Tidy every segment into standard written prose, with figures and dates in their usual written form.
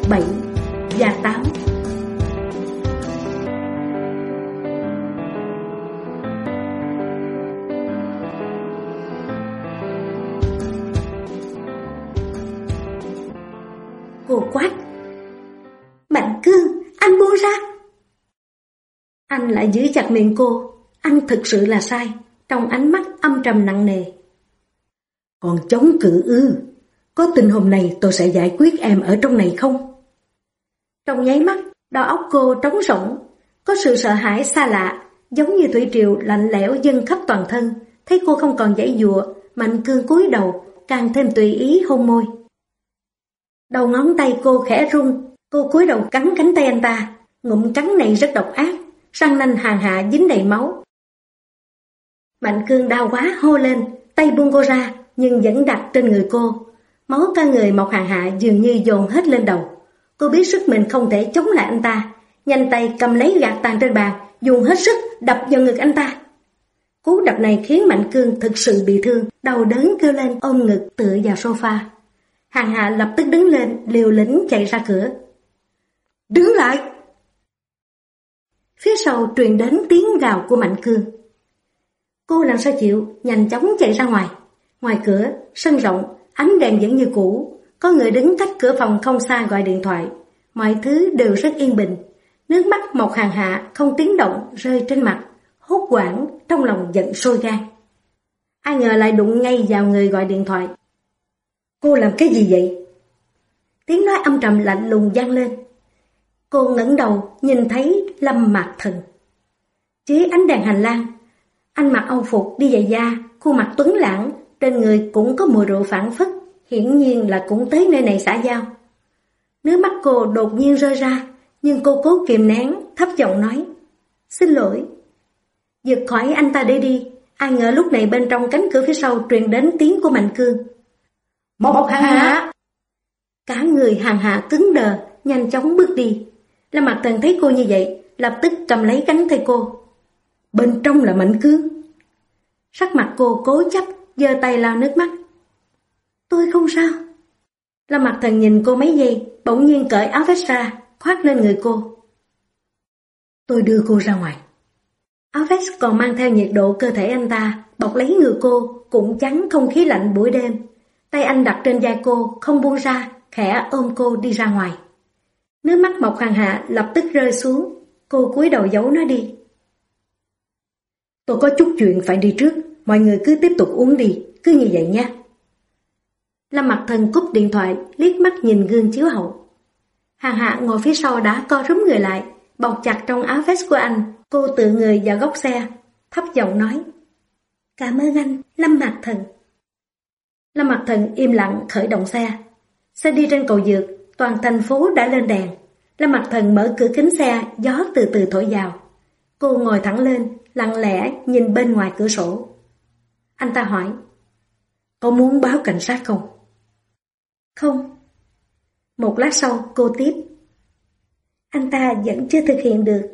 7 và 8. Cô quát: Mạnh Cương, anh buông ra! Anh lại giữ chặt miệng cô. Anh thực sự là sai. Trong ánh mắt âm trầm nặng nề. Còn chống cự ư? Có tin hôm nay tôi sẽ giải quyết em ở trong này không? Trong nháy mắt, đầu óc cô trống rỗng. Có sự sợ hãi xa lạ, giống như thủy triều lạnh lẽo dâng khắp toàn thân. Thấy cô không còn giãy giụa, Mạnh Cương cúi đầu, càng thêm tùy ý hôn môi. Đầu ngón tay cô khẽ run. Cô cúi đầu cắn cánh tay anh ta. Ngụm cắn này rất độc ác, răng nanh hàn hạ dính đầy máu. Mạnh Cương đau quá hô lên, tay buông cô ra, nhưng vẫn đặt trên người cô. Máu cả người Mộc Hàn Hạ dường như dồn hết lên đầu. Cô biết sức mình không thể chống lại anh ta, nhanh tay cầm lấy gạt tàn trên bàn, dùng hết sức đập vào ngực anh ta. Cú đập này khiến Mạnh Cương thực sự bị thương, đau đớn kêu lên ôm ngực tựa vào sofa. Hàn Hạ lập tức đứng lên, liều lĩnh chạy ra cửa. Đứng lại! Phía sau truyền đến tiếng gào của Mạnh Cương. Cô làm sao chịu, nhanh chóng chạy ra ngoài. Ngoài cửa, sân rộng, ánh đèn vẫn như cũ. Có người đứng cách cửa phòng không xa gọi điện thoại. Mọi thứ đều rất yên bình. Nước mắt Mộc Hàn Hạ không tiếng động rơi trên mặt. Hốt hoảng, trong lòng giận sôi gan. Ai ngờ lại đụng ngay vào người gọi điện thoại. Cô làm cái gì vậy? Tiếng nói âm trầm lạnh lùng vang lên. Cô ngẩng đầu nhìn thấy Lâm Mạc Thần. Dưới ánh đèn hành lang, anh mặc âu phục đi giày da, khuôn mặt tuấn lãng, trên người cũng có mùi rượu phảng phất, hiển nhiên là cũng tới nơi này xã giao. Nước mắt cô đột nhiên rơi ra, nhưng cô cố kìm nén, thấp giọng nói: Xin lỗi. Giật khỏi anh ta để đi, ai ngờ lúc này bên trong cánh cửa phía sau truyền đến tiếng của Mạnh Cương. Mộc Hàn Hạ! Cả người Hàn Hạ cứng đờ, nhanh chóng bước đi. Lâm Mạc Thần thấy cô như vậy, lập tức cầm lấy cánh tay cô. Bên trong là Mạnh Cương. Sắc mặt cô cố chấp, giơ tay lau nước mắt. Tôi không sao. Lâm Mạc Thần nhìn cô mấy giây, bỗng nhiên cởi áo vest ra, khoác lên người cô. Tôi đưa cô ra ngoài. Áo vest còn mang theo nhiệt độ cơ thể anh ta, bọc lấy người cô, cũng chắn không khí lạnh buổi đêm. Tay anh đặt trên vai cô, không buông ra, khẽ ôm cô đi ra ngoài. Nước mắt Mộc Hàn Hạ lập tức rơi xuống, cô cúi đầu giấu nó đi. Tôi có chút chuyện phải đi trước, mọi người cứ tiếp tục uống đi, cứ như vậy nha. Lâm Mạc Thần cúp điện thoại, liếc mắt nhìn gương chiếu hậu. Hàn Hạ ngồi phía sau đã co rúm người lại, bọc chặt trong áo vest của anh. Cô tựa người vào góc xe, thấp giọng nói: Cảm ơn anh, Lâm Mạc Thần. Lâm Mạc Thần im lặng khởi động xe. Xe đi trên cầu vượt, toàn thành phố đã lên đèn. Lâm Mạc Thần mở cửa kính xe, gió từ từ thổi vào. Cô ngồi thẳng lên, lặng lẽ nhìn bên ngoài cửa sổ. Anh ta hỏi: Có muốn báo cảnh sát không? Không. Một lát sau cô tiếp: Anh ta vẫn chưa thực hiện được.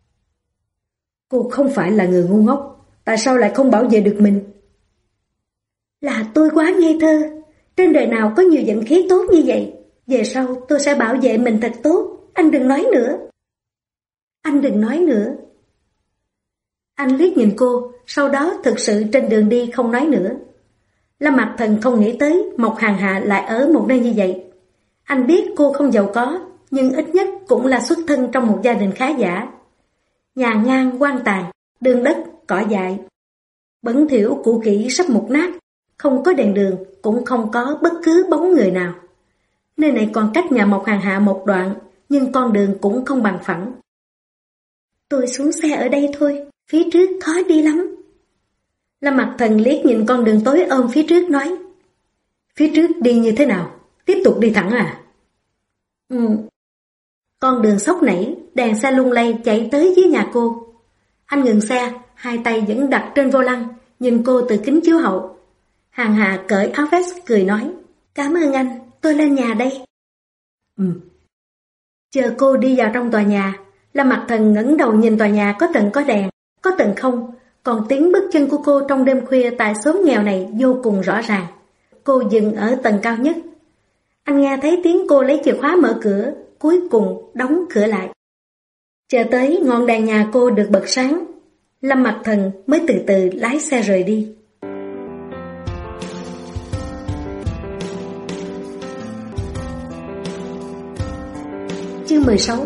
Cô không phải là người ngu ngốc, tại sao lại không bảo vệ được mình? Là tôi quá ngây thơ. Trên đời nào có nhiều vận khí tốt như vậy. Về sau tôi sẽ bảo vệ mình thật tốt. Anh đừng nói nữa. Anh đừng nói nữa. Anh liếc nhìn cô, sau đó thực sự trên đường đi không nói nữa. Lâm Mạc Thần không nghĩ tới Mộc Hàn Hạ lại ở một nơi như vậy. Anh biết cô không giàu có, nhưng ít nhất cũng là xuất thân trong một gia đình khá giả. Nhà ngang quan tàn, đường đất, cỏ dại. Bẩn thỉu cũ kỹ sắp mục nát, không có đèn đường, cũng không có bất cứ bóng người nào. Nơi này còn cách nhà Mộc Hàn Hạ một đoạn, nhưng con đường cũng không bằng phẳng. Tôi xuống xe ở đây thôi, phía trước khó đi lắm. Lâm Mạc Thần liếc nhìn con đường tối ôm phía trước nói: Phía trước đi như thế nào? Tiếp tục đi thẳng à? Con đường xốc nảy, đèn xe lung lay chạy tới dưới nhà cô. Anh ngừng xe, hai tay vẫn đặt trên vô lăng, nhìn cô từ kính chiếu hậu. Hàn Hạ cởi áo vest cười nói: Cảm ơn anh, tôi lên nhà đây. Chờ cô đi vào trong tòa nhà, Lâm Mạc Thần ngẩng đầu nhìn tòa nhà có tầng có đèn, có tầng không, còn tiếng bước chân của cô trong đêm khuya tại xóm nghèo này vô cùng rõ ràng. Cô dừng ở tầng cao nhất. Anh nghe thấy tiếng cô lấy chìa khóa mở cửa, cuối cùng đóng cửa lại. Chờ tới ngọn đèn nhà cô được bật sáng, Lâm Mặc Thần mới từ từ lái xe rời đi. Chương 16.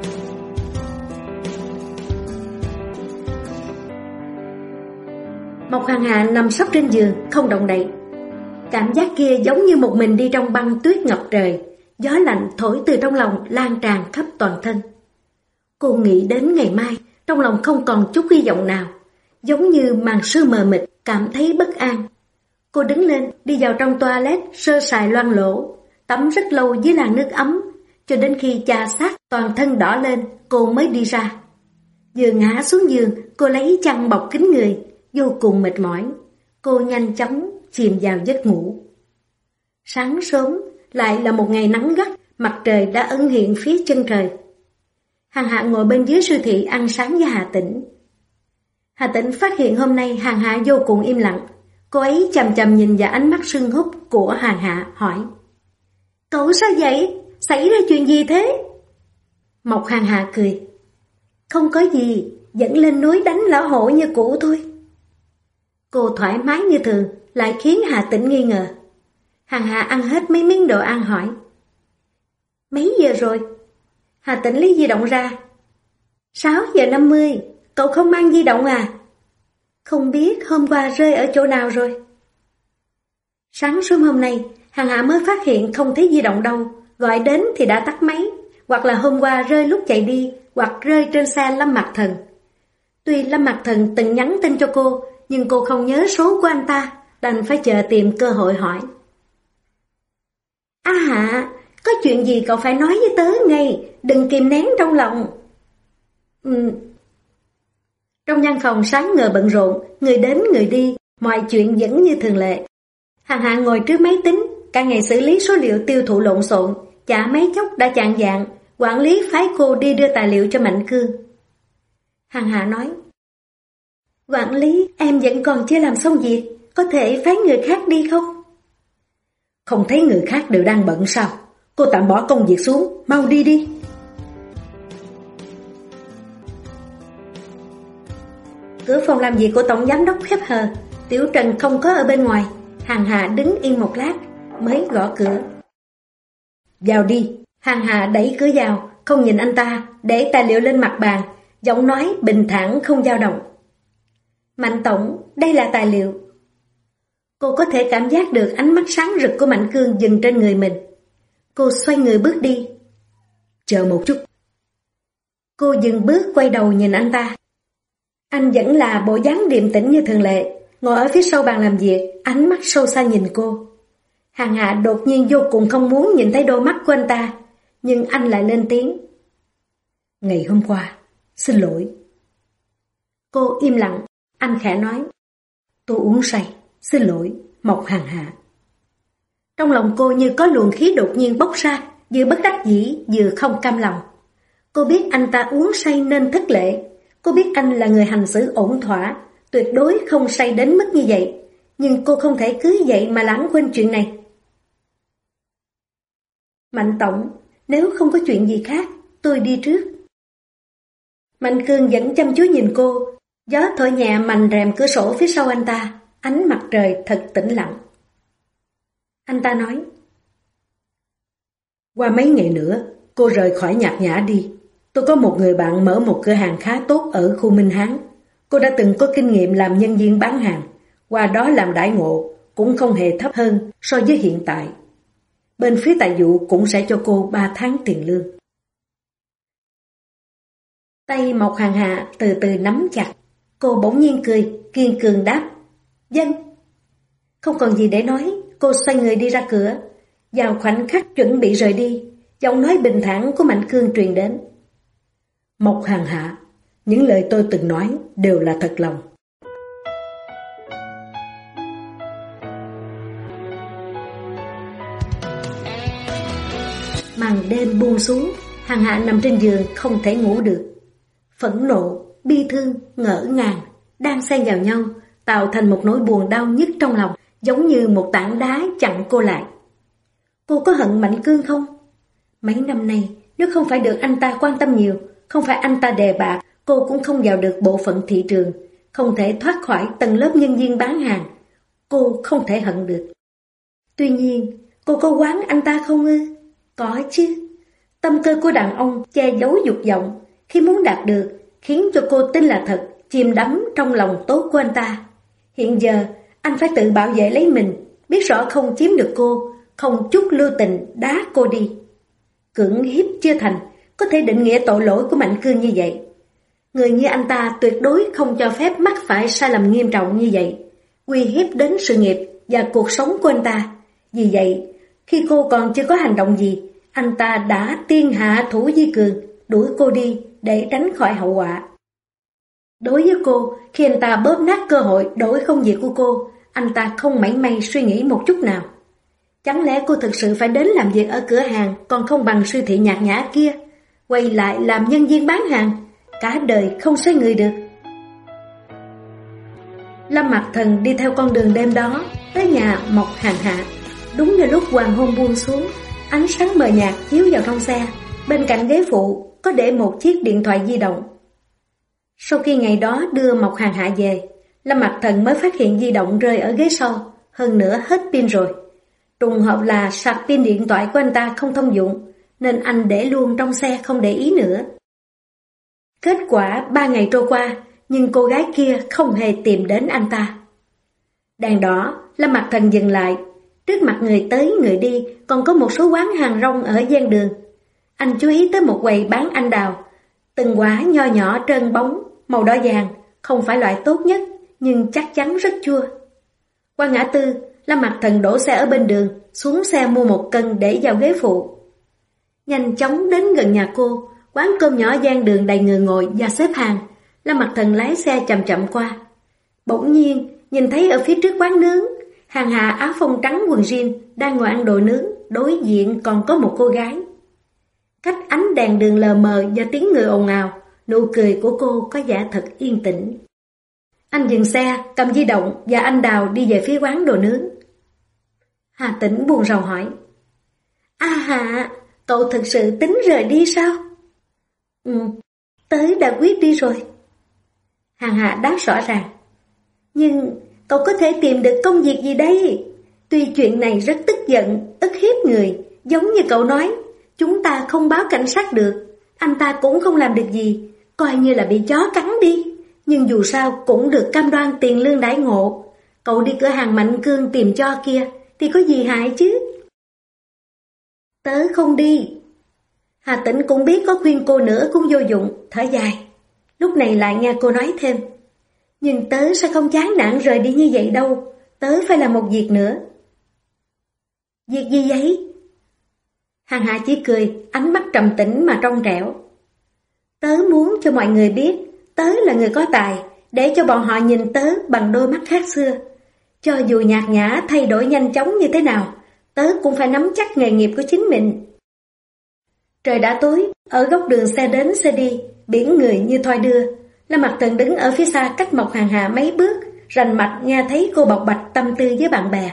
Mộc Hàn Hạ nằm sấp trên giường, không động đậy. Cảm giác kia giống như một mình đi trong băng tuyết ngập trời, gió lạnh thổi từ trong lòng lan tràn khắp toàn thân. Cô nghĩ đến ngày mai, trong lòng không còn chút hy vọng nào, giống như màn sương mờ mịt, cảm thấy bất an. Cô đứng lên, đi vào trong toilet, sơ sài loang lỗ, tắm rất lâu dưới làn nước ấm, cho đến khi chà sát toàn thân đỏ lên, cô mới đi ra. Vừa ngã xuống giường, cô lấy chăn bọc kín người, vô cùng mệt mỏi. Cô nhanh chóng chìm vào giấc ngủ. Sáng sớm, lại là một ngày nắng gắt, mặt trời đã ẩn hiện phía chân trời. Hàn Hạ ngồi bên dưới siêu thị ăn sáng với Hà Tĩnh. Hà Tĩnh phát hiện hôm nay Hàn Hạ vô cùng im lặng. Cô ấy chằm chằm nhìn vào ánh mắt sưng húp của Hàn Hạ, hỏi: "Cậu sao vậy? Xảy ra chuyện gì thế?" Mộc Hàn Hạ cười: "Không có gì, dẫn lên núi đánh lão hổ như cũ thôi." Cô thoải mái như thường, lại khiến Hà Tĩnh nghi ngờ. Hàn Hạ ăn hết mấy miếng đồ ăn hỏi: "Mấy giờ rồi?" Hà Tĩnh lấy di động ra: 6:50, cậu không mang di động à? Không biết hôm qua rơi ở chỗ nào rồi. Sáng sớm hôm nay, Hàn Hạ mới phát hiện không thấy di động đâu, gọi đến thì đã tắt máy, hoặc là hôm qua rơi lúc chạy đi, hoặc rơi trên xe Lâm Mặc Thần. Tuy Lâm Mặc Thần từng nhắn tin cho cô, nhưng cô không nhớ số của anh ta, đành phải chờ tìm cơ hội hỏi. "A Hạ, có chuyện gì cậu phải nói với tớ ngay, đừng kìm nén trong lòng." Trong văn phòng sáng ngời bận rộn, người đến người đi, mọi chuyện vẫn như thường lệ. Hàn Hạ ngồi trước máy tính, cả ngày xử lý số liệu tiêu thụ lộn xộn, chả mấy chốc đã chạng vạng, quản lý phái cô đi đưa tài liệu cho Mạnh Cương. Hàn Hạ nói: "Quản lý, em vẫn còn chưa làm xong việc, có thể phái người khác đi không?" "Không thấy người khác đều đang bận sao? Cô tạm bỏ công việc xuống, mau đi đi." Cửa phòng làm việc của tổng giám đốc khép hờ, Tiểu Trần không có ở bên ngoài. Hàn Hạ đứng yên một lát, mới gõ cửa. "Vào đi." Hàn Hạ đẩy cửa vào, không nhìn anh ta, để tài liệu lên mặt bàn, giọng nói bình thản không dao động. "Mạnh tổng, đây là tài liệu." Cô có thể cảm giác được ánh mắt sáng rực của Mạnh Cương dừng trên người mình. Cô xoay người bước đi. "Chờ một chút." Cô dừng bước quay đầu nhìn anh ta. Anh vẫn là bộ dáng điềm tĩnh như thường lệ, ngồi ở phía sau bàn làm việc, ánh mắt sâu xa nhìn cô. Hàn Hạ đột nhiên vô cùng không muốn nhìn thấy đôi mắt của anh ta, nhưng anh lại lên tiếng: "Ngày hôm qua, xin lỗi." Cô im lặng, anh khẽ nói: "Tôi uống say, xin lỗi, Mộc Hàn Hạ." Trong lòng cô như có luồng khí đột nhiên bốc ra, vừa bất đắc dĩ vừa không cam lòng. Cô biết anh ta uống say nên thất lễ, cô biết anh là người hành xử ổn thỏa, tuyệt đối không say đến mức như vậy, nhưng cô không thể cứ vậy mà lãng quên chuyện này. "Mạnh tổng, nếu không có chuyện gì khác, tôi đi trước." Mạnh Cương vẫn chăm chú nhìn cô, gió thổi nhẹ mành rèm cửa sổ phía sau anh ta, ánh mặt trời thật tĩnh lặng. Anh ta nói: "Qua mấy ngày nữa, cô rời khỏi Nhạc Nhã đi. Tôi có một người bạn mở một cửa hàng khá tốt ở khu Minh Hán. Cô đã từng có kinh nghiệm làm nhân viên bán hàng, qua đó làm đãi ngộ cũng không hề thấp hơn so với hiện tại. Bên phía tài vụ cũng sẽ cho cô 3 tháng tiền lương." Tay Mộc Hàn Hạ từ từ nắm chặt. Cô bỗng nhiên cười, kiên cường đáp: "Vâng." Không còn gì để nói, cô xoay người đi ra cửa. Vào khoảnh khắc chuẩn bị rời đi, giọng nói bình thản của Mạnh Cương truyền đến: "Mộc Hàn Hạ, những lời tôi từng nói đều là thật lòng." Màn đêm buông xuống, Hàn Hạ nằm trên giường không thể ngủ được. Phẫn nộ, bi thương, ngỡ ngàng đang xen vào nhau, tạo thành một nỗi buồn đau nhức trong lòng, giống như một tảng đá chặn cô lại. Cô có hận Mạnh Cương không? Mấy năm nay, nếu không phải được anh ta quan tâm nhiều, không phải anh ta đề bạt, cô cũng không vào được bộ phận thị trường, không thể thoát khỏi tầng lớp nhân viên bán hàng. Cô không thể hận được. Tuy nhiên, cô có oán anh ta không ư? Có chứ. Tâm cơ của đàn ông che giấu dục vọng, khi muốn đạt được, khiến cho cô tin là thật, chìm đắm trong lòng tốt của anh ta. Hiện giờ, anh phải tự bảo vệ lấy mình, biết rõ không chiếm được cô, không chút lưu tình đá cô đi. Cưỡng hiếp chưa thành, có thể định nghĩa tội lỗi của Mạnh Cương như vậy. Người như anh ta tuyệt đối không cho phép mắc phải sai lầm nghiêm trọng như vậy, uy hiếp đến sự nghiệp và cuộc sống của anh ta. Vì vậy, khi cô còn chưa có hành động gì, anh ta đã tiên hạ thủ vi cường, đuổi cô đi để tránh khỏi hậu quả. Đối với cô, khi anh ta bóp nát cơ hội đổi công việc của cô, anh ta không mảy may suy nghĩ một chút nào. Chẳng lẽ cô thực sự phải đến làm việc ở cửa hàng còn không bằng siêu thị nhạt nhã kia, quay lại làm nhân viên bán hàng, cả đời không xoay người được. Lâm Mặc Thần đi theo con đường đêm đó tới nhà Mộc Hàn Hạ. Đúng như lúc hoàng hôn buông xuống, ánh sáng mờ nhạt chiếu vào trong xe. Bên cạnh ghế phụ có để một chiếc điện thoại di động. Sau khi ngày đó đưa Mộc Hàn Hạ về, Lâm Mặc Thần mới phát hiện di động rơi ở ghế sau, hơn nữa hết pin rồi. Trùng hợp là sạc pin điện thoại của anh ta không thông dụng, nên anh để luôn trong xe không để ý nữa. Kết quả 3 ngày trôi qua, nhưng cô gái kia không hề tìm đến anh ta. Đèn đỏ, Lâm Mặc Thần dừng lại. Trước mặt người tới người đi còn có một số quán hàng rong ở ven đường. Anh chú ý tới một quầy bán anh đào. Từng quả nho nhỏ trơn bóng, màu đỏ vàng, không phải loại tốt nhất, nhưng chắc chắn rất chua. Qua ngã tư, Lâm Mặc Thần đổ xe ở bên đường, xuống xe mua 1 cân để vào ghế phụ. Nhanh chóng đến gần nhà cô, quán cơm nhỏ ven đường đầy người ngồi và xếp hàng. Lâm Mặc Thần lái xe chậm chậm qua. Bỗng nhiên, nhìn thấy ở phía trước quán nướng, Hàn Hạ áo phông trắng quần jean đang ngồi ăn đồ nướng, đối diện còn có một cô gái. Cách ánh đèn đường lờ mờ và tiếng người ồn ào, nụ cười của cô có vẻ thật yên tĩnh. Anh dừng xe, cầm di động và anh đào đi về phía quán đồ nướng. Hà Tĩnh buồn rầu hỏi: "A Hạ, cậu thực sự tính rời đi sao?" Tới đã quyết đi rồi." Hàn Hạ đáp rõ ràng. "Nhưng cậu có thể tìm được công việc gì đây? Tuy chuyện này rất tức giận, ức hiếp người, giống như cậu nói, chúng ta không báo cảnh sát được, anh ta cũng không làm được gì, coi như là bị chó cắn đi. Nhưng dù sao cũng được cam đoan tiền lương đãi ngộ. Cậu đi cửa hàng Mạnh Cương tìm cho kia thì có gì hại chứ?" "Tớ không đi." Hà Tĩnh cũng biết có khuyên cô nữa cũng vô dụng, thở dài. Lúc này lại nghe cô nói thêm: "Nhưng tớ sẽ không chán nản rời đi như vậy đâu, tớ phải làm một việc nữa." "Việc gì vậy?" Hàn Hạ chỉ cười, ánh mắt trầm tĩnh mà trong trẻo. "Tớ muốn cho mọi người biết tớ là người có tài, để cho bọn họ nhìn tớ bằng đôi mắt khác xưa. Cho dù nhạt nhã thay đổi nhanh chóng như thế nào, tớ cũng phải nắm chắc nghề nghiệp của chính mình." Trời đã tối, ở góc đường xe đến xe đi, biển người như thoi đưa. Lâm Mặc Thần đứng ở phía xa cách Mộc Hàn Hạ mấy bước, rành mạch nghe thấy cô bộc bạch tâm tư với bạn bè.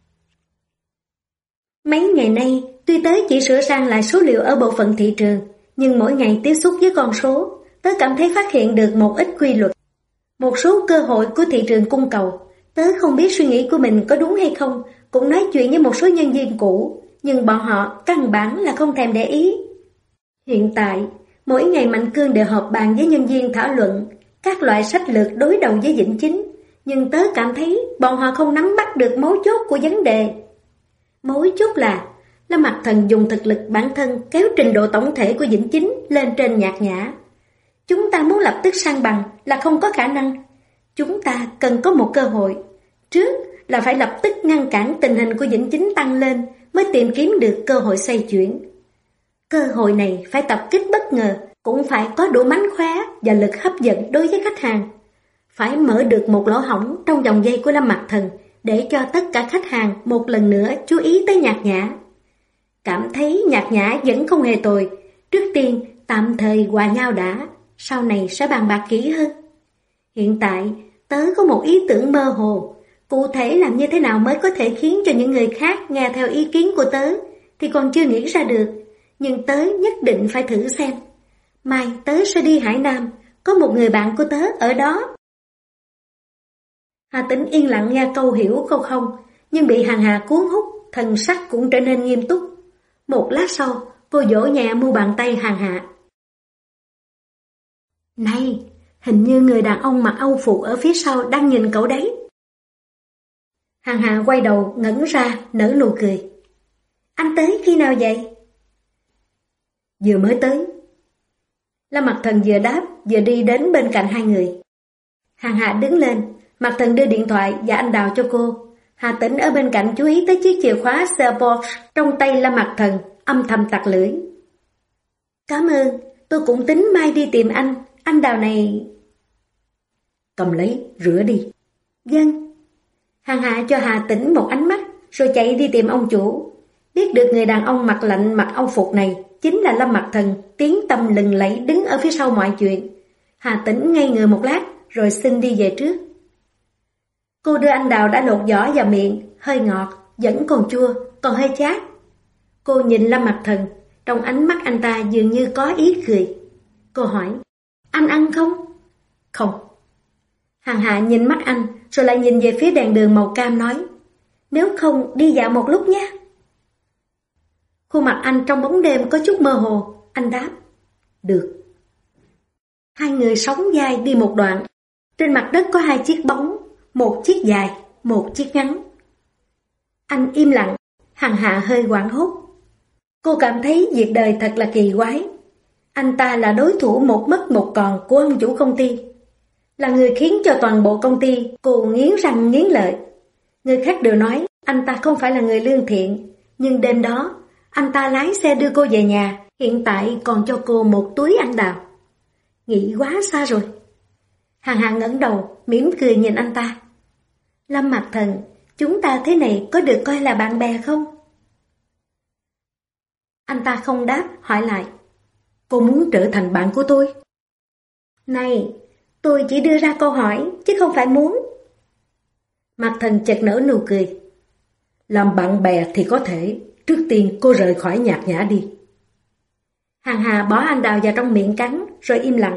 Mấy ngày nay, tuy tớ chỉ sửa sang lại số liệu ở bộ phận thị trường, nhưng mỗi ngày tiếp xúc với con số, tớ cảm thấy phát hiện được một ít quy luật. Một số cơ hội của thị trường cung cầu, tớ không biết suy nghĩ của mình có đúng hay không, cũng nói chuyện với một số nhân viên cũ, nhưng bọn họ căn bản là không thèm để ý. Hiện tại, mỗi ngày Mạnh Cương đều họp bàn với nhân viên thảo luận các loại sách lược đối đầu với Vĩnh Chính, nhưng tớ cảm thấy bọn họ không nắm bắt được mấu chốt của vấn đề. Mấu chốt là Lâm Mặc Thần dùng thực lực bản thân kéo trình độ tổng thể của Vĩnh Chính lên trên nhạt nhã. Chúng ta muốn lập tức sang bằng là không có khả năng. Chúng ta cần có một cơ hội. Trước là phải lập tức ngăn cản tình hình của Vĩnh Chính tăng lên mới tìm kiếm được cơ hội xoay chuyển. Cơ hội này phải tập kích bất ngờ, cũng phải có đủ mánh khóe và lực hấp dẫn đối với khách hàng. Phải mở được một lỗ hổng trong vòng dây của Lâm Mặc Thần để cho tất cả khách hàng một lần nữa chú ý tới nhạt nhã. Cảm thấy nhạt nhã vẫn không hề tồi, trước tiên tạm thời hòa nhau đã, sau này sẽ bàn bạc kỹ hơn. Hiện tại tớ có một ý tưởng mơ hồ, cụ thể làm như thế nào mới có thể khiến cho những người khác nghe theo ý kiến của tớ, thì còn chưa nghĩ ra được, nhưng tớ nhất định phải thử xem. Mai tớ sẽ đi Hải Nam, có một người bạn của tớ ở đó. Hà Tĩnh yên lặng nghe câu hiểu câu không, nhưng bị Hằng Hà cuốn hút, thần sắc cũng trở nên nghiêm túc. Một lát sau, cô vỗ nhẹ mu bàn tay Hằng Hà. Này, hình như người đàn ông mặc âu phục ở phía sau đang nhìn cậu đấy. Hằng Hà quay đầu ngẩn ra nở nụ cười. Anh tới khi nào vậy? Vừa mới tới. Lâm Mặc Thần vừa đáp vừa đi đến bên cạnh hai người. Hằng Hà đứng lên, Mặc Thần đưa điện thoại và anh Đào cho cô. Hà Tĩnh ở bên cạnh chú ý tới chiếc chìa khóa xe Porsche trong tay Lâm Mặc Thần, âm thầm tặc lưỡi. Cảm ơn, tôi cũng tính mai đi tìm anh Đào này. Cầm lấy, rửa đi. Vâng. Hằng Hà cho Hà Tĩnh một ánh mắt, rồi chạy đi tìm ông chủ. Biết được người đàn ông mặt lạnh mặc âu phục này chính là Lâm Mặc Thần, tiếng tăm lừng lẫy đứng ở phía sau mọi chuyện. Hà Tĩnh ngây người một lát, rồi xin đi về trước. Cô đưa anh Đào đã lột vỏ vào miệng, hơi ngọt, vẫn còn chua, còn hơi chát. Cô nhìn Lâm Mặc Thần, trong ánh mắt anh ta dường như có ý cười. Cô hỏi, anh ăn không? Không. Hằng Hà nhìn mắt anh, rồi lại nhìn về phía đèn đường màu cam nói, nếu không đi dạo một lúc nhé. Khuôn mặt anh trong bóng đêm có chút mơ hồ, anh đáp, được. Hai người sóng vai đi một đoạn, trên mặt đất có hai chiếc bóng, một chiếc dài, một chiếc ngắn. Anh im lặng, Hằng Hà hơi hoảng hốt. Cô cảm thấy việc đời thật là kỳ quái. Anh ta là đối thủ một mất một còn của ông chủ công ty, là người khiến cho toàn bộ công ty cô nghiến răng nghiến lợi. Người khác đều nói anh ta không phải là người lương thiện, nhưng đêm đó anh ta lái xe đưa cô về nhà, hiện tại còn cho cô một túi ăn đào. Nghĩ quá xa rồi. Hằng Hà ngẩng đầu, mỉm cười nhìn anh ta. Lâm Mặc Thần, chúng ta thế này có được coi là bạn bè không? Anh ta không đáp, hỏi lại. Cô muốn trở thành bạn của tôi? Này, tôi chỉ đưa ra câu hỏi, chứ không phải muốn. Mặc Thần chợt nở nụ cười. Làm bạn bè thì có thể, trước tiên cô rời khỏi Nhạc Nhã đi. Hằng Hà bỏ anh đào vào trong miệng cắn, rồi im lặng.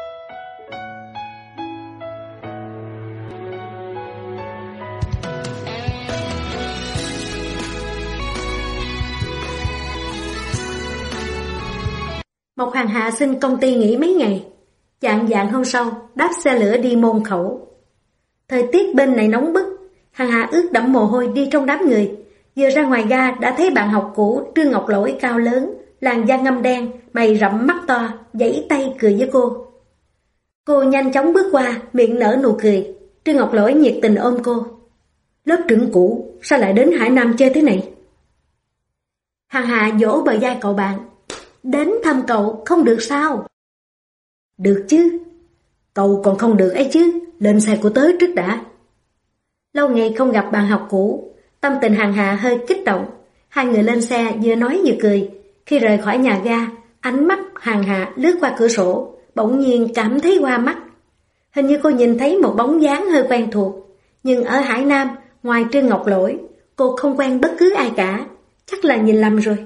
Một Hằng Hà xin công ty nghỉ mấy ngày. Chạng vạng hôm sau, đáp xe lửa đi Môn Khẩu. Thời tiết bên này nóng bức, Hằng Hà ướt đẫm mồ hôi đi trong đám người. Vừa ra ngoài ga đã thấy bạn học cũ Trương Ngọc Lỗi cao lớn, làn da ngăm đen, mày rậm mắt to, vẫy tay cười với cô. Cô nhanh chóng bước qua, miệng nở nụ cười. Trương Ngọc Lỗi nhiệt tình ôm cô. Lớp trưởng cũ, sao lại đến Hải Nam chơi thế này? Hằng Hà vỗ bờ vai cậu bạn. Đến thăm cậu không được sao? Được chứ. Cậu còn không được ấy chứ, lên xe của tớ trước đã. Lâu ngày không gặp bạn học cũ, tâm tình Hằng Hà hơi kích động. Hai người lên xe vừa nói vừa cười. Khi rời khỏi nhà ga, ánh mắt Hằng Hà lướt qua cửa sổ, bỗng nhiên cảm thấy hoa mắt. Hình như cô nhìn thấy một bóng dáng hơi quen thuộc. Nhưng ở Hải Nam, ngoài Trương Ngọc Lỗi, cô không quen bất cứ ai cả. Chắc là nhìn lầm rồi.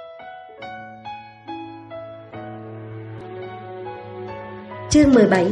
Chương 17.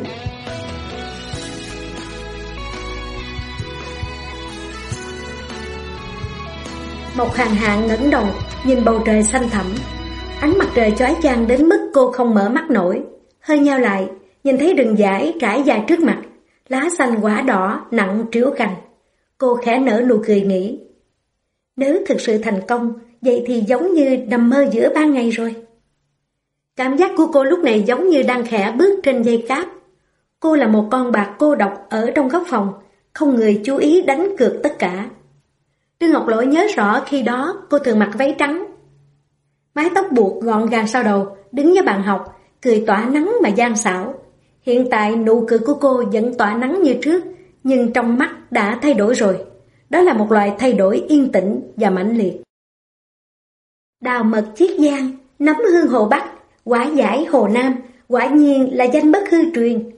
Một Hằng Hà ngẩng đầu, nhìn bầu trời xanh thẳm. Ánh mặt trời chói chang đến mức cô không mở mắt nổi. Hơi nheo lại, nhìn thấy rừng dải trải dài trước mặt, lá xanh quả đỏ nặng trĩu cành. Cô khẽ nở nụ cười nghĩ, nếu thực sự thành công, vậy thì giống như nằm mơ giữa ban ngày rồi. Cảm giác của cô lúc này giống như đang khẽ bước trên dây cáp. Cô là một con bạc cô độc ở trong góc phòng, không người chú ý đánh cược tất cả. Trương Ngọc Lỗi nhớ rõ khi đó cô thường mặc váy trắng, mái tóc buộc gọn gàng sau đầu, đứng với bàn học, cười tỏa nắng mà gian xảo. Hiện tại nụ cười của cô vẫn tỏa nắng như trước, nhưng trong mắt đã thay đổi rồi. Đó là một loại thay đổi yên tĩnh và mãnh liệt. Đào mật Chiết Giang, nấm hương Hồ Bắc, quả giải Hồ Nam, quả nhiên là danh bất hư truyền.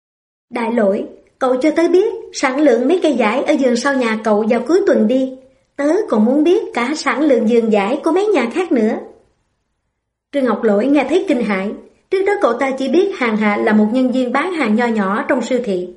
Đại Lỗi, cậu cho tớ biết sản lượng mấy cây giải ở vườn sau nhà cậu vào cuối tuần đi. Tớ còn muốn biết cả sản lượng giường vải của mấy nhà khác nữa. Trương Ngọc Lỗi nghe thấy kinh hãi. Trước đó cậu ta chỉ biết Hàn Hạ là một nhân viên bán hàng nho nhỏ trong siêu thị.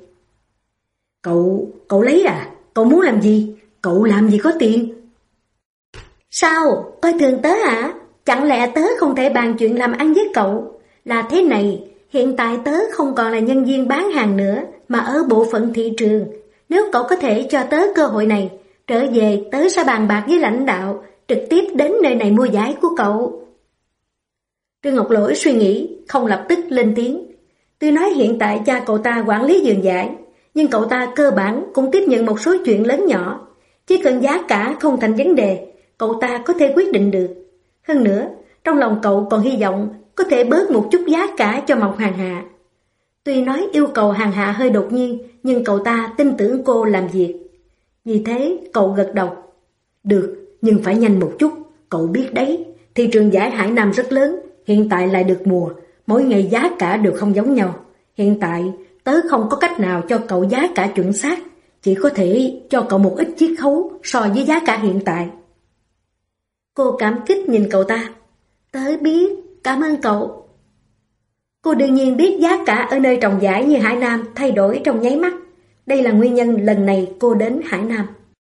Cậu lấy à? Cậu muốn làm gì? Cậu làm gì có tiền? Sao? Coi thường tớ hả? Chẳng lẽ tớ không thể bàn chuyện làm ăn với cậu? Là thế này, hiện tại tớ không còn là nhân viên bán hàng nữa, mà ở bộ phận thị trường. Nếu cậu có thể cho tớ cơ hội này, trở về tớ sẽ bàn bạc với lãnh đạo, trực tiếp đến nơi này mua vải của cậu. Trương Ngọc Lỗi suy nghĩ, không lập tức lên tiếng. Tuy nói hiện tại cha cậu ta quản lý vườn vải, nhưng cậu ta cơ bản cũng tiếp nhận một số chuyện lớn nhỏ. Chỉ cần giá cả không thành vấn đề, cậu ta có thể quyết định được. Hơn nữa, trong lòng cậu còn hy vọng có thể bớt một chút giá cả cho Mộc Hàn Hạ. Tuy nói yêu cầu Hàn Hạ hơi đột nhiên, nhưng cậu ta tin tưởng cô làm việc. Vì thế cậu gật đầu. Được, nhưng phải nhanh một chút. Cậu biết đấy, thị trường vải Hải Nam rất lớn, hiện tại lại được mùa, mỗi ngày giá cả đều không giống nhau. Hiện tại tớ không có cách nào cho cậu giá cả chuẩn xác, chỉ có thể cho cậu một ít chiết khấu so với giá cả hiện tại. Cô cảm kích nhìn cậu ta. Tớ biết, cảm ơn cậu. Cô đương nhiên biết giá cả ở nơi trồng vải như Hải Nam thay đổi trong nháy mắt. Đây là nguyên nhân lần này cô đến Hải Nam.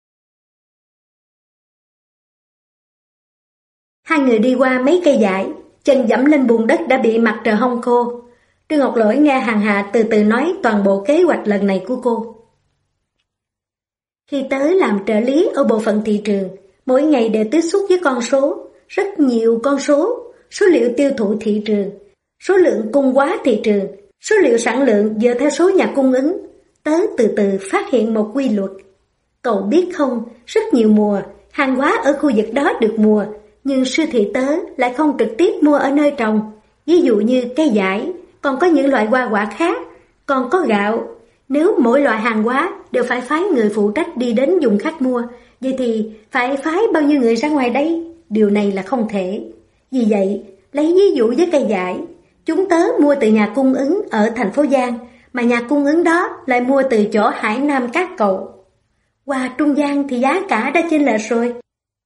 Hai người đi qua mấy cây vải, chân dẫm lên bùn đất đã bị mặt trời hong khô. Trương Ngọc Lỗi nghe Hàn Hạ từ từ nói toàn bộ kế hoạch lần này của cô. Khi tớ làm trợ lý ở bộ phận thị trường, mỗi ngày đều tiếp xúc với con số, rất nhiều con số, số liệu tiêu thụ thị trường, số lượng cung hóa thị trường, số liệu sản lượng dựa theo số nhà cung ứng. Tớ từ từ phát hiện một quy luật. Cậu biết không, rất nhiều mùa, hàng hóa ở khu vực đó được mùa, nhưng siêu thị tớ lại không trực tiếp mua ở nơi trồng. Ví dụ như cây vải, còn có những loại hoa quả khác, còn có gạo. Nếu mỗi loại hàng hóa đều phải phái người phụ trách đi đến vùng khác mua, vậy thì phải phái bao nhiêu người ra ngoài đây? Điều này là không thể. Vì vậy, lấy ví dụ với cây vải, chúng tớ mua từ nhà cung ứng ở thành phố Giang, mà nhà cung ứng đó lại mua từ chỗ Hải Nam các cậu. Qua trung gian thì giá cả đã chênh lệch rồi.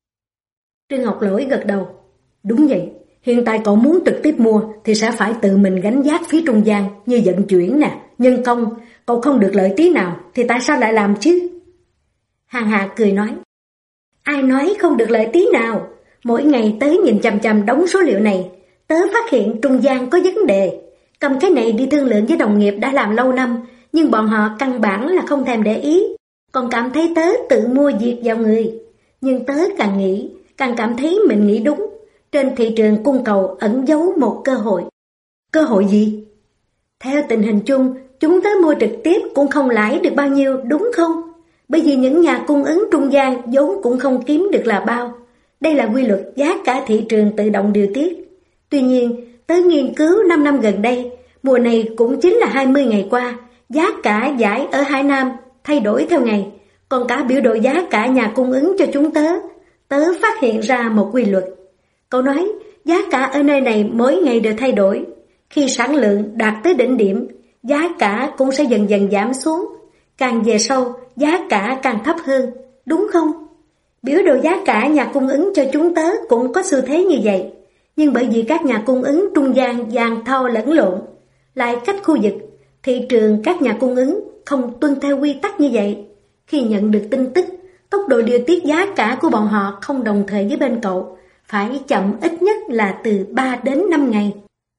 Trương Ngọc Lỗi gật đầu. Đúng vậy, hiện tại cậu muốn trực tiếp mua thì sẽ phải tự mình gánh vác phí trung gian như vận chuyển nè, nhân công. Cậu không được lợi tí nào thì tại sao lại làm chứ? Hàn Hạ cười nói. Ai nói không được lợi tí nào? Mỗi ngày tớ nhìn chằm chằm đống số liệu này, tớ phát hiện trung gian có vấn đề. Cầm cái này đi thương lượng với đồng nghiệp đã làm lâu năm, nhưng bọn họ căn bản là không thèm để ý, còn cảm thấy tớ tự mua việc vào người. Nhưng tớ càng nghĩ, càng cảm thấy mình nghĩ đúng. Trên thị trường cung cầu ẩn giấu một cơ hội. Cơ hội gì? Theo tình hình chung, chúng tớ mua trực tiếp cũng không lãi được bao nhiêu, đúng không? Bởi vì những nhà cung ứng trung gian vốn cũng không kiếm được là bao. Đây là quy luật giá cả thị trường tự động điều tiết. Tuy nhiên, tới nghiên cứu 5 năm gần đây, mùa này cũng chính là 20 ngày qua, giá cả vải ở Hải Nam thay đổi theo ngày, còn cả biểu đồ giá cả nhà cung ứng cho chúng tớ phát hiện ra một quy luật. Cậu nói, giá cả ở nơi này mỗi ngày đều thay đổi. Khi sản lượng đạt tới đỉnh điểm, giá cả cũng sẽ dần dần giảm xuống. Càng về sau, giá cả càng thấp hơn, đúng không? Biểu đồ giá cả nhà cung ứng cho chúng tớ cũng có xu thế như vậy. Nhưng bởi vì các nhà cung ứng trung gian dàn thau lẫn lộn, lại cách khu vực, thị trường các nhà cung ứng không tuân theo quy tắc như vậy. Khi nhận được tin tức, tốc độ điều tiết giá cả của bọn họ không đồng thời với bên cậu, phải chậm ít nhất là từ 3 đến 5 ngày.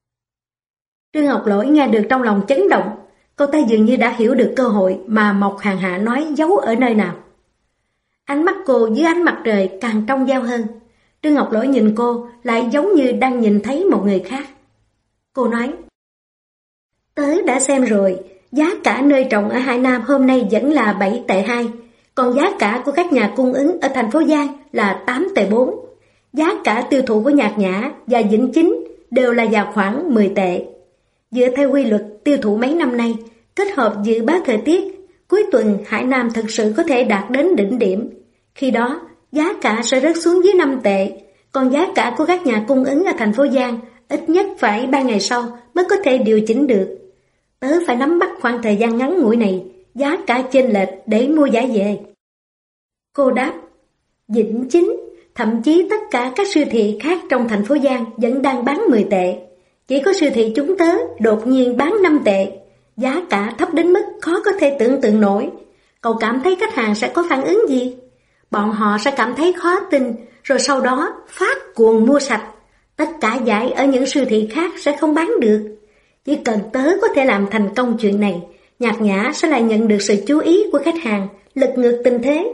Trương Ngọc Lỗi nghe được trong lòng chấn động, cô ta dường như đã hiểu được cơ hội mà Mộc Hàn Hạ nói giấu ở nơi nào. Ánh mắt cô dưới ánh mặt trời càng trong veo hơn. Trương Ngọc Lỗi nhìn cô lại giống như đang nhìn thấy một người khác. Cô nói, tớ đã xem rồi, giá cả nơi trồng ở Hải Nam hôm nay vẫn là 7 tệ 2, còn giá cả của các nhà cung ứng ở thành phố Giang là 8 tệ 4. Giá cả tiêu thụ của Nhạc Nhã và Vĩnh Chính đều là vào khoảng 10 tệ. Dựa theo quy luật tiêu thụ mấy năm nay, kết hợp dự báo thời tiết, cuối tuần Hải Nam thực sự có thể đạt đến đỉnh điểm. Khi đó, giá cả sẽ rớt xuống dưới 5 tệ, còn giá cả của các nhà cung ứng ở thành phố Giang ít nhất phải 3 ngày sau mới có thể điều chỉnh được. Tớ phải nắm bắt khoảng thời gian ngắn ngủi này, giá cả chênh lệch để mua vải về. Cô đáp, Dĩnh Chính, thậm chí tất cả các siêu thị khác trong thành phố Giang vẫn đang bán 10 tệ. Chỉ có siêu thị chúng tớ đột nhiên bán 5 tệ. Giá cả thấp đến mức khó có thể tưởng tượng nổi. Cậu cảm thấy khách hàng sẽ có phản ứng gì? Bọn họ sẽ cảm thấy khó tin, rồi sau đó phát cuồng mua sạch. Tất cả giải ở những siêu thị khác sẽ không bán được. Chỉ cần tớ có thể làm thành công chuyện này, Nhạc Nhã sẽ lại nhận được sự chú ý của khách hàng, lật ngược tình thế.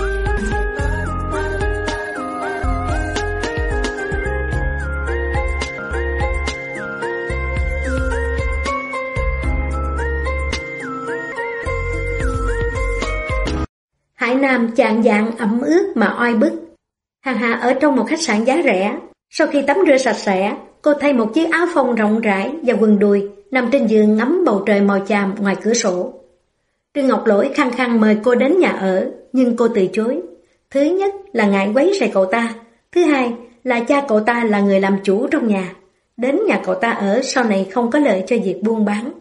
Hải Nam chạng vạng ẩm ướt mà oi bức. Hằng Hà ở trong một khách sạn giá rẻ. Sau khi tắm rửa sạch sẽ, cô thay một chiếc áo phông rộng rãi và quần đùi, nằm trên giường ngắm bầu trời màu chàm ngoài cửa sổ. Trương Ngọc Lỗi khăng khăng mời cô đến nhà ở, nhưng cô từ chối. Thứ nhất là ngại quấy rầy cậu ta, thứ hai là cha cậu ta là người làm chủ trong nhà. Đến nhà cậu ta ở sau này không có lợi cho việc buôn bán.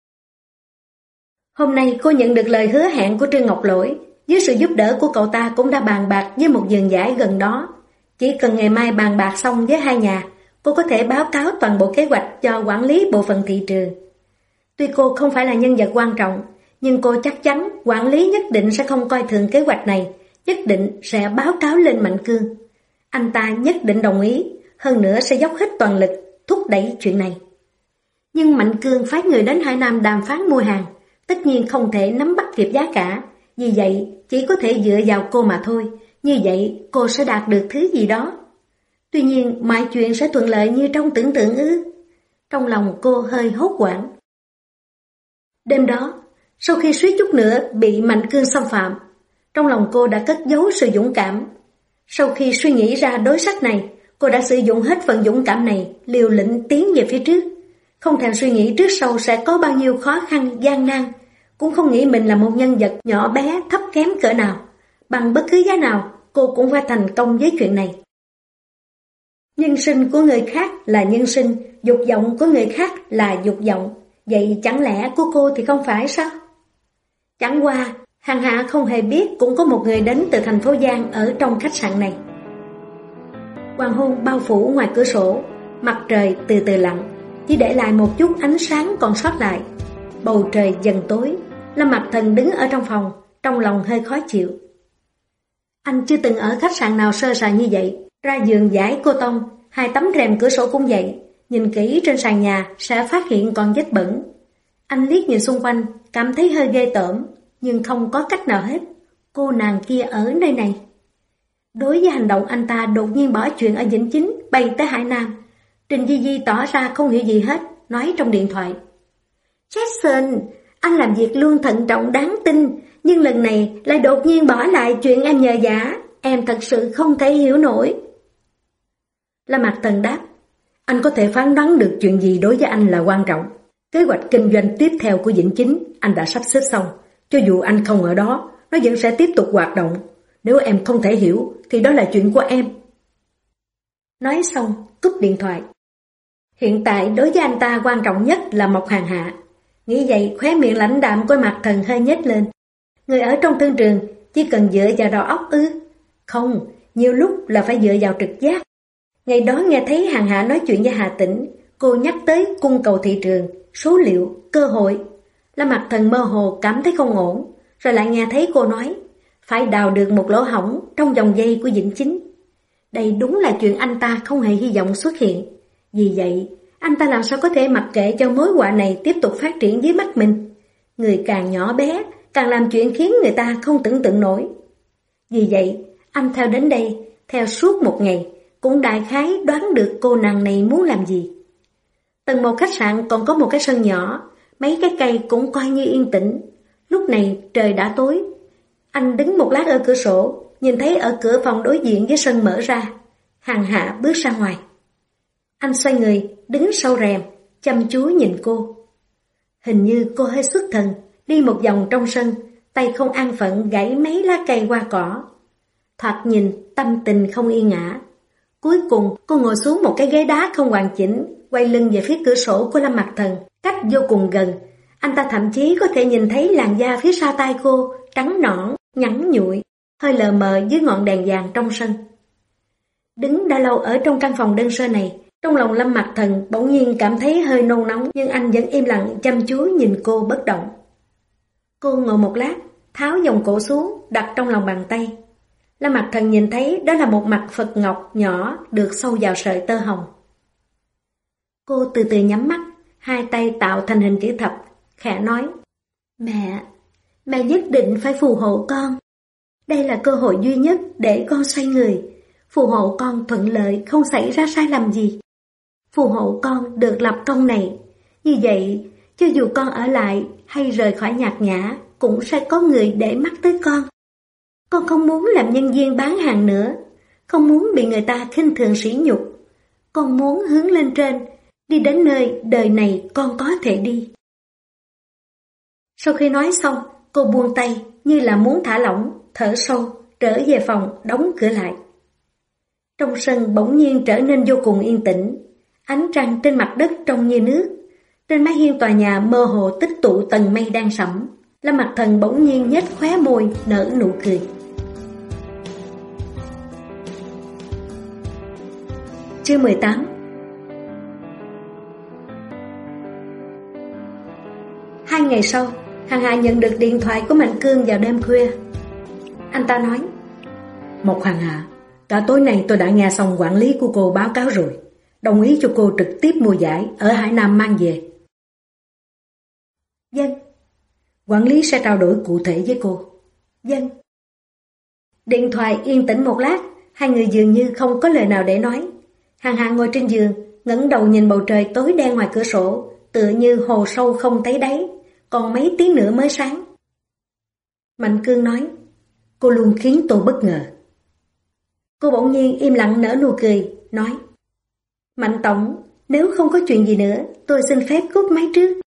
Hôm nay cô nhận được lời hứa hẹn của Trương Ngọc Lỗi. Với sự giúp đỡ của cậu ta cũng đã bàn bạc với một vườn giải gần đó. Chỉ cần ngày mai bàn bạc xong với hai nhà, cô có thể báo cáo toàn bộ kế hoạch cho quản lý bộ phận thị trường. Tuy cô không phải là nhân vật quan trọng, nhưng cô chắc chắn quản lý nhất định sẽ không coi thường kế hoạch này, nhất định sẽ báo cáo lên Mạnh Cương. Anh ta nhất định đồng ý, hơn nữa sẽ dốc hết toàn lực thúc đẩy chuyện này. Nhưng Mạnh Cương phái người đến Hải Nam đàm phán mua hàng, tất nhiên không thể nắm bắt kịp giá cả. Vì vậy, chỉ có thể dựa vào cô mà thôi, như vậy cô sẽ đạt được thứ gì đó. Tuy nhiên, mọi chuyện sẽ thuận lợi như trong tưởng tượng ư? Trong lòng cô hơi hốt hoảng. Đêm đó, sau khi suýt chút nữa bị Mạnh Cương xâm phạm, trong lòng cô đã cất giấu sự dũng cảm. Sau khi suy nghĩ ra đối sách này, cô đã sử dụng hết phần dũng cảm này, liều lĩnh tiến về phía trước. Không thèm suy nghĩ trước sau sẽ có bao nhiêu khó khăn, gian nan. Cũng không nghĩ mình là một nhân vật nhỏ bé, thấp kém cỡ nào. Bằng bất cứ giá nào, cô cũng phải thành công với chuyện này. Nhân sinh của người khác là nhân sinh, dục vọng của người khác là dục vọng. Vậy chẳng lẽ của cô thì không phải sao? Chẳng qua, Hằng Hạ không hề biết cũng có một người đến từ thành phố Giang ở trong khách sạn này. Hoàng hôn bao phủ ngoài cửa sổ, mặt trời từ từ lặn, chỉ để lại một chút ánh sáng còn sót lại. Bầu trời dần tối, Lâm Mặc Thần đứng ở trong phòng, trong lòng hơi khó chịu. Anh chưa từng ở khách sạn nào sơ sài như vậy. Ra giường giải cô tông, hai tấm rèm cửa sổ cũng vậy. Nhìn kỹ trên sàn nhà sẽ phát hiện còn vết bẩn. Anh liếc nhìn xung quanh, cảm thấy hơi ghê tởm, nhưng không có cách nào hết. Cô nàng kia ở nơi này. Đối với hành động anh ta đột nhiên bỏ chuyện ở Vĩnh Chính bay tới Hải Nam, Trình Di Di tỏ ra không hiểu gì hết, nói trong điện thoại. Jackson, anh làm việc luôn thận trọng đáng tin, nhưng lần này lại đột nhiên bỏ lại chuyện em nhờ vả, em thật sự không thể hiểu nổi. Lâm Mặc Thần đáp, anh có thể phán đoán được chuyện gì đối với anh là quan trọng. Kế hoạch kinh doanh tiếp theo của Vĩnh Chính anh đã sắp xếp xong, cho dù anh không ở đó, nó vẫn sẽ tiếp tục hoạt động. Nếu em không thể hiểu thì đó là chuyện của em. Nói xong, cúp điện thoại. Hiện tại đối với anh ta quan trọng nhất là Mộc Hàn Hạ. Nghĩ vậy khóe miệng lãnh đạm của Mạc Thần hơi nhếch lên. Người ở trong thương trường chỉ cần dựa vào đầu óc ư? Không, nhiều lúc là phải dựa vào trực giác. Ngày đó nghe thấy Hàn Hạ nói chuyện với Hà Tĩnh, cô nhắc tới cung cầu thị trường, số liệu, cơ hội. Lâm Mạc Thần mơ hồ cảm thấy không ổn, rồi lại nghe thấy cô nói, phải đào được một lỗ hổng trong dòng dây của Vĩnh Chính. Đây đúng là chuyện anh ta không hề hy vọng xuất hiện. Vì vậy, anh ta làm sao có thể mặc kệ cho mối họa này tiếp tục phát triển dưới mắt mình. Người càng nhỏ bé, càng làm chuyện khiến người ta không tưởng tượng nổi. Vì vậy, anh theo đến đây, theo suốt một ngày, cũng đại khái đoán được cô nàng này muốn làm gì. Tầng một khách sạn còn có một cái sân nhỏ, mấy cái cây cũng coi như yên tĩnh. Lúc này trời đã tối. Anh đứng một lát ở cửa sổ, nhìn thấy ở cửa phòng đối diện với sân mở ra. Hàn Hạ bước ra ngoài. Anh xoay người, đứng sau rèm, chăm chú nhìn cô. Hình như cô hơi xuất thần, đi một vòng trong sân, tay không an phận gãy mấy lá cây hoa cỏ. Thoạt nhìn, tâm tình không yên ả. Cuối cùng, cô ngồi xuống một cái ghế đá không hoàn chỉnh, quay lưng về phía cửa sổ của Lâm Mặc Thần, cách vô cùng gần. Anh ta thậm chí có thể nhìn thấy làn da phía sau tai cô, trắng nõn, nhẵn nhụi. hơi lờ mờ dưới ngọn đèn vàng trong sân. Đứng đã lâu ở trong căn phòng đơn sơ này, trong lòng Lâm Mặc Thần bỗng nhiên cảm thấy hơi nôn nóng, nhưng anh vẫn im lặng chăm chú nhìn cô bất động. Cô ngồi một lát, tháo vòng cổ xuống, đặt trong lòng bàn tay. Lâm Mặc Thần nhìn thấy đó là một mặt Phật ngọc nhỏ được sâu vào sợi tơ hồng. Cô từ từ nhắm mắt, hai tay tạo thành hình chữ thập, khẽ nói: Mẹ nhất định phải phù hộ con. Đây là cơ hội duy nhất để con xoay người, phù hộ con thuận lợi, không xảy ra sai lầm gì. Phù hộ con được lập công này, như vậy cho dù con ở lại hay rời khỏi Nhạc Nhã cũng sẽ có người để mắt tới con. Con không muốn làm nhân viên bán hàng nữa, không muốn bị người ta khinh thường sỉ nhục. Con muốn hướng lên trên, đi đến nơi đời này con có thể đi. Sau khi nói xong, cô buông tay như là muốn thả lỏng, thở sâu, trở về phòng, đóng cửa lại. Trong sân bỗng nhiên trở nên vô cùng yên tĩnh, ánh trăng trên mặt đất trông như nước. Trên mái hiên tòa nhà mơ hồ tích tụ tầng mây đang sẫm. Lâm Mặc Thần bỗng nhiên nhếch khóe môi, nở nụ cười. Chương 18. 2 ngày sau, Hằng Hà nhận được điện thoại của Mạnh Cương vào đêm khuya. Anh ta nói: Mộc Hằng Hà, cả tối nay tôi đã nghe xong quản lý của cô báo cáo rồi, đồng ý cho cô trực tiếp mua giải ở Hải Nam mang về. Vâng. Quản lý sẽ trao đổi cụ thể với cô. Vâng. Điện thoại yên tĩnh một lát, hai người dường như không có lời nào để nói. Hằng Hà ngồi trên giường, ngẩng đầu nhìn bầu trời tối đen ngoài cửa sổ, tựa như hồ sâu không thấy đáy, còn mấy tiếng nữa mới sáng. Mạnh Cương nói: Cô luôn khiến tôi bất ngờ. Cô bỗng nhiên im lặng nở nụ cười, nói: Mạnh Tổng, nếu không có chuyện gì nữa, tôi xin phép cúp máy trước.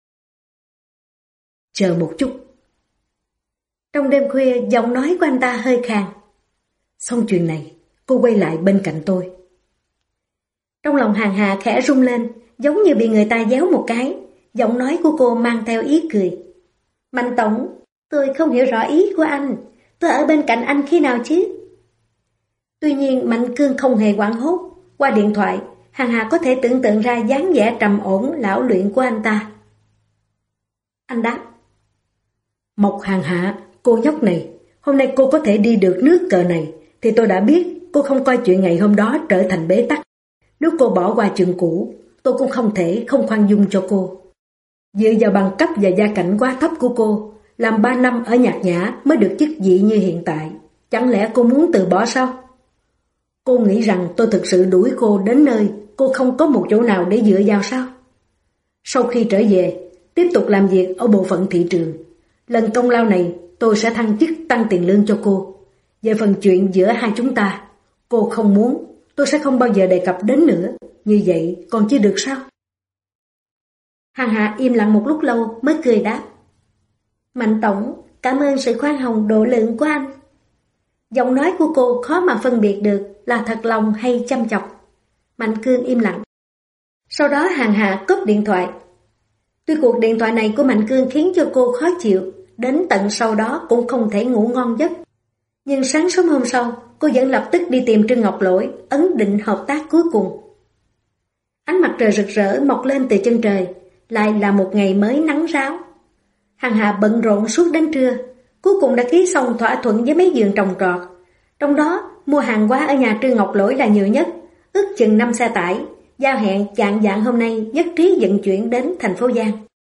Chờ một chút. Trong đêm khuya, giọng nói của anh ta hơi khàn. Xong chuyện này, cô quay lại bên cạnh tôi. Trong lòng Hằng Hà khẽ rung lên, giống như bị người ta déo một cái. Giọng nói của cô mang theo ý cười. Mạnh Tổng, tôi không hiểu rõ ý của anh. Tôi ở bên cạnh anh khi nào chứ? Tuy nhiên Mạnh Cương không hề hoảng hốt. Qua điện thoại, Hằng Hà có thể tưởng tượng ra dáng vẻ trầm ổn lão luyện của anh ta. Anh đáp: Mộc Hằng Hà, cô nhóc này, hôm nay cô có thể đi được nước cờ này thì tôi đã biết cô không coi chuyện ngày hôm đó trở thành bế tắc. Nếu cô bỏ qua chuyện cũ, tôi cũng không thể không khoan dung cho cô. Dựa vào bằng cấp và gia cảnh quá thấp của cô, làm 3 năm ở Nhạc Nhã mới được chức vị như hiện tại. Chẳng lẽ cô muốn từ bỏ sao? Cô nghĩ rằng tôi thực sự đuổi cô đến nơi cô không có một chỗ nào để dựa vào sao? Sau khi trở về, tiếp tục làm việc ở bộ phận thị trường. Lần công lao này tôi sẽ thăng chức tăng tiền lương cho cô. Về phần chuyện giữa hai chúng ta, cô không muốn, tôi sẽ không bao giờ đề cập đến nữa. Như vậy còn chưa được sao? Hằng Hà im lặng một lúc lâu mới cười đáp: Mạnh Tổng, cảm ơn sự khoan hồng độ lượng của anh. Giọng nói của cô khó mà phân biệt được là thật lòng hay chăm chọc. Mạnh Cương im lặng. Sau đó Hằng Hà cúp điện thoại. Tuy cuộc điện thoại này của Mạnh Cương khiến cho cô khó chịu, đến tận sau đó cũng không thể ngủ ngon giấc. Nhưng sáng sớm hôm sau, cô vẫn lập tức đi tìm Trương Ngọc Lỗi, ấn định hợp tác cuối cùng. Ánh mặt trời rực rỡ mọc lên từ chân trời, lại là một ngày mới nắng ráo. Hằng Hà bận rộn suốt đến trưa, cuối cùng đã ký xong thỏa thuận với mấy vườn trồng trọt. Trong đó, mua hàng hóa ở nhà Trương Ngọc Lỗi là nhiều nhất, ước chừng 5 xe tải, giao hẹn chạng vạng hôm nay nhất trí vận chuyển đến thành phố Giang.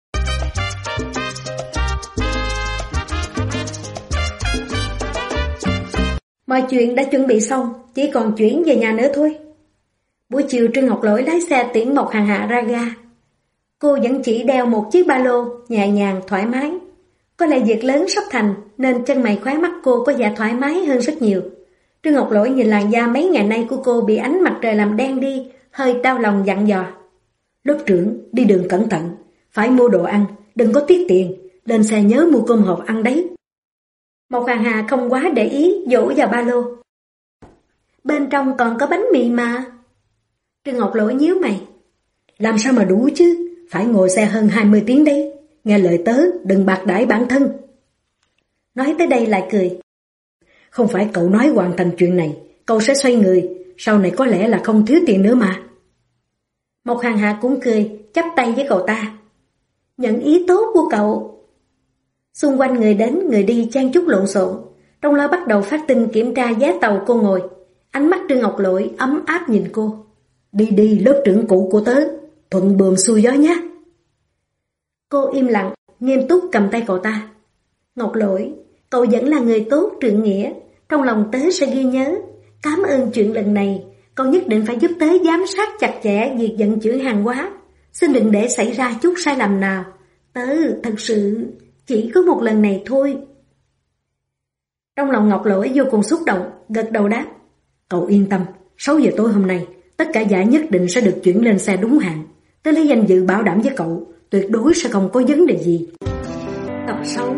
Mọi chuyện đã chuẩn bị xong, chỉ còn chuyển về nhà nữa thôi. Buổi chiều Trương Ngọc Lỗi lái xe tiễn Mộc Hằng Hà ra ga. Cô vẫn chỉ đeo một chiếc ba lô, nhẹ nhàng, thoải mái. Có lẽ việc lớn sắp thành nên chân mày khóe mắt cô có vẻ thoải mái hơn rất nhiều. Trương Ngọc Lỗi nhìn làn da mấy ngày nay của cô bị ánh mặt trời làm đen đi, hơi đau lòng dặn dò: Lớp trưởng, đi đường cẩn thận, phải mua đồ ăn, đừng có tiếc tiền, lên xe nhớ mua cơm hộp ăn đấy. Mộc Hằng Hà không quá để ý, vỗ vào ba lô: Bên trong còn có bánh mì mà. Trương Ngọc Lỗi nhíu mày: Làm sao mà đủ chứ, phải ngồi xe hơn 20 tiếng đấy, nghe lời tớ, đừng bạc đãi bản thân. Nói tới đây lại cười: Không phải cậu nói hoàn thành chuyện này, cậu sẽ xoay người, sau này có lẽ là không thiếu tiền nữa mà. Mộc Hàn Hạ cũng cười, chắp tay với cậu ta. Nhận ý tốt của cậu. Xung quanh người đến người đi chen chúc lộn xộn, trong lo bắt đầu phát tin kiểm tra vé tàu cô ngồi. Ánh mắt Trương Ngọc Lỗi ấm áp nhìn cô. Đi đi lớp trưởng cũ của tớ, thuận buồm xuôi gió nhé. Cô im lặng, nghiêm túc cầm tay cậu ta. Ngọc Lỗi, cậu vẫn là người tốt trượng nghĩa, trong lòng tớ sẽ ghi nhớ. Cảm ơn chuyện lần này, cậu nhất định phải giúp tớ giám sát chặt chẽ việc vận chuyển hàng hóa. Xin đừng để xảy ra chút sai lầm nào. Tớ thật sự chỉ có một lần này thôi. Trong lòng Ngọc Lỗi vô cùng xúc động, gật đầu đáp. Cậu yên tâm, 6 giờ tối hôm nay, tất cả giải nhất định sẽ được chuyển lên xe đúng hạn. Tớ lấy danh dự bảo đảm với cậu, tuyệt đối sẽ không có vấn đề gì. Tập 6.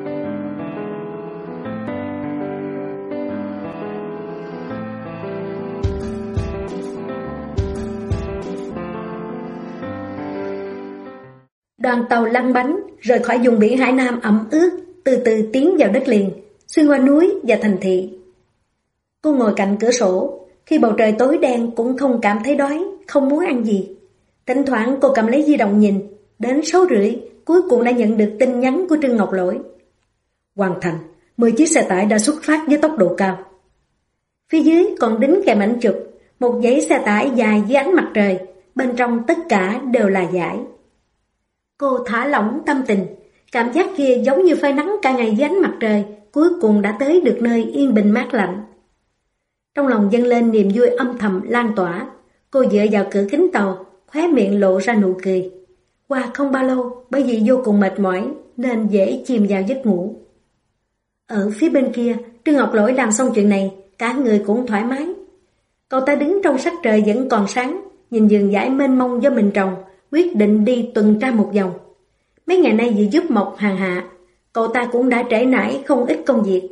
Đoàn tàu lăn bánh rời khỏi vùng biển Hải Nam ẩm ướt, từ từ tiến vào đất liền, xuyên qua núi và thành thị. Cô ngồi cạnh cửa sổ, khi bầu trời tối đen cũng không cảm thấy đói, không muốn ăn gì. Thỉnh thoảng cô cầm lấy di động nhìn, đến 6:30 cuối cùng đã nhận được tin nhắn của Trương Ngọc Lỗi. Hoàn thành, 10 chiếc xe tải đã xuất phát với tốc độ cao. Phía dưới còn đính kèm ảnh chụp, một dãy xe tải dài dưới ánh mặt trời, bên trong tất cả đều là vải. Cô thả lỏng tâm tình, cảm giác kia giống như phơi nắng cả ngày dưới ánh mặt trời, cuối cùng đã tới được nơi yên bình mát lạnh. Trong lòng dâng lên niềm vui âm thầm lan tỏa, cô dựa vào cửa kính tàu, khóe miệng lộ ra nụ cười. Qua không bao lâu, bởi vì vô cùng mệt mỏi nên dễ chìm vào giấc ngủ. Ở phía bên kia, Trương Ngọc Lỗi làm xong chuyện này, cả người cũng thoải mái. Cậu ta đứng trong sắc trời vẫn còn sáng, nhìn vườn vải mênh mông do mình trồng, quyết định đi tuần tra một vòng. Mấy ngày nay vì giúp Mộc Hàn Hạ, cậu ta cũng đã trễ nải không ít công việc.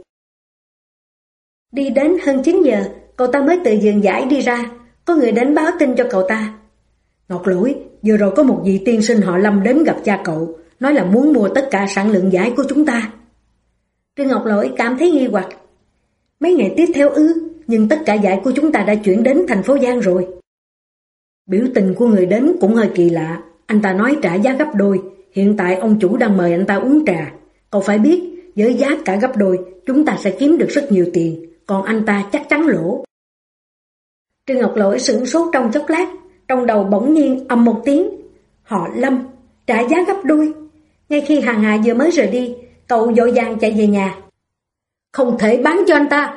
Đi đến hơn 9 giờ, cậu ta mới từ vườn vải đi ra, có người đến báo tin cho cậu ta. Ngọc Lỗi, vừa rồi có một vị tiên sinh họ Lâm đến gặp cha cậu, nói là muốn mua tất cả sản lượng vải của chúng ta. Trương Ngọc Lỗi cảm thấy nghi hoặc. Mấy ngày tiếp theo ư, nhưng tất cả vải của chúng ta đã chuyển đến thành phố Giang rồi. Biểu tình của người đến cũng hơi kỳ lạ, anh ta nói trả giá gấp đôi, hiện tại ông chủ đang mời anh ta uống trà. Cậu phải biết, với giá cả gấp đôi, chúng ta sẽ kiếm được rất nhiều tiền, còn anh ta chắc chắn lỗ. Trương Ngọc Lỗi sửng sốt trong chốc lát, trong đầu bỗng nhiên ầm một tiếng. Họ Lâm, trả giá gấp đôi. Ngay khi Hàn Hạ vừa mới rời đi, cậu vội vàng chạy về nhà. Không thể bán cho anh ta.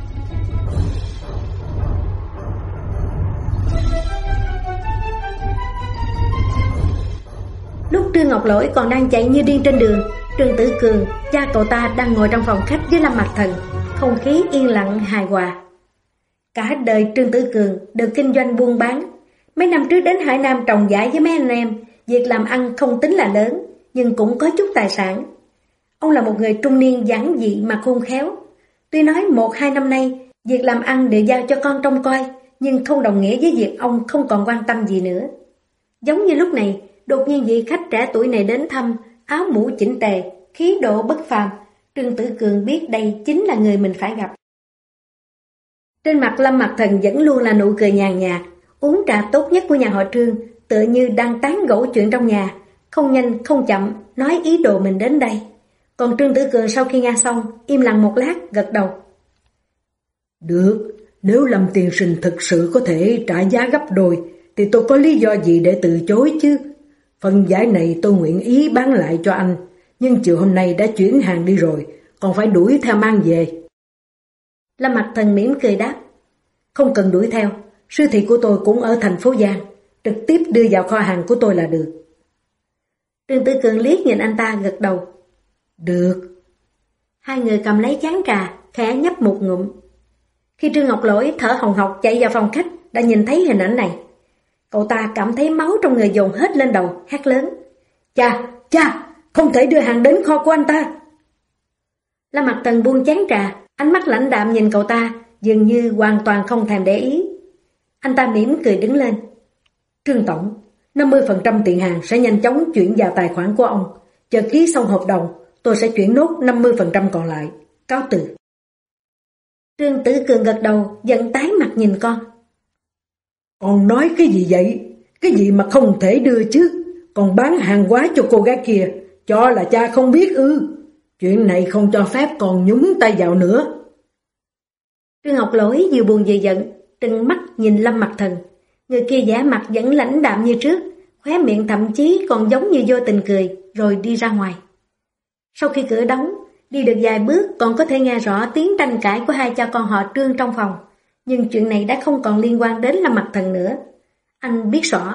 Lúc Trương Ngọc Lỗi còn đang chạy như điên trên đường, Trương Tử Cường, cha cậu ta đang ngồi trong phòng khách với Lâm Mặc Thần, không khí yên lặng hài hòa. Cả đời Trương Tử Cường đều kinh doanh buôn bán. Mấy năm trước đến Hải Nam trồng vải với mấy anh em, việc làm ăn không tính là lớn, nhưng cũng có chút tài sản. Ông là một người trung niên giản dị mà khôn khéo. Tuy nói 1-2 năm nay, việc làm ăn đều giao cho con trông coi, nhưng không đồng nghĩa với việc ông không còn quan tâm gì nữa. Giống như lúc này, đột nhiên vị khách trẻ tuổi này đến thăm, áo mũ chỉnh tề, khí độ bất phàm. Trương Tử Cường biết đây chính là người mình phải gặp. Trên mặt Lâm Mặc Thần vẫn luôn là nụ cười nhàn nhạt, uống trà tốt nhất của nhà họ Trương, tựa như đang tán gẫu chuyện trong nhà, không nhanh không chậm nói ý đồ mình đến đây. Còn Trương Tử Cường sau khi nghe xong, im lặng một lát, gật đầu. Được, nếu Lâm tiên sinh thực sự có thể trả giá gấp đôi, thì tôi có lý do gì để từ chối chứ? Phần vải này tôi nguyện ý bán lại cho anh, nhưng chiều hôm nay đã chuyển hàng đi rồi, còn phải đuổi theo mang về. Lâm Mặc Thần mỉm cười đáp. Không cần đuổi theo, siêu thị của tôi cũng ở thành phố Giang, trực tiếp đưa vào kho hàng của tôi là được. Trương Tử Cường liếc nhìn anh ta gật đầu. Được. Hai người cầm lấy chén trà, khẽ nhấp một ngụm. Khi Trương Ngọc Lỗi thở hồng hộc chạy vào phòng khách, đã nhìn thấy hình ảnh này. Cậu ta cảm thấy máu trong người dồn hết lên đầu, hét lớn. Cha, không thể đưa hàng đến kho của anh ta. Lâm Mặc Thần buông chén trà, ánh mắt lãnh đạm nhìn cậu ta, dường như hoàn toàn không thèm để ý. Anh ta mỉm cười đứng lên. Trương Tổng, 50% tiền hàng sẽ nhanh chóng chuyển vào tài khoản của ông. Chờ ký xong hợp đồng, tôi sẽ chuyển nốt 50% còn lại. Cáo từ. Trương Tử Cường gật đầu, giận tái mặt nhìn con. Con nói cái gì vậy? Cái gì mà không thể đưa chứ? Còn bán hàng hóa cho cô gái kia, cho là cha không biết ư? Chuyện này không cho phép còn nhúng tay vào nữa. Trương Ngọc Lỗi vừa buồn vừa giận, trừng mắt nhìn Lâm Mặc Thần. Người kia giả mặt vẫn lãnh đạm như trước, khóe miệng thậm chí còn giống như vô tình cười, rồi đi ra ngoài. Sau khi cửa đóng, đi được vài bước còn có thể nghe rõ tiếng tranh cãi của hai cha con họ Trương trong phòng. Nhưng chuyện này đã không còn liên quan đến Lâm Mặc Thần nữa. Anh biết rõ.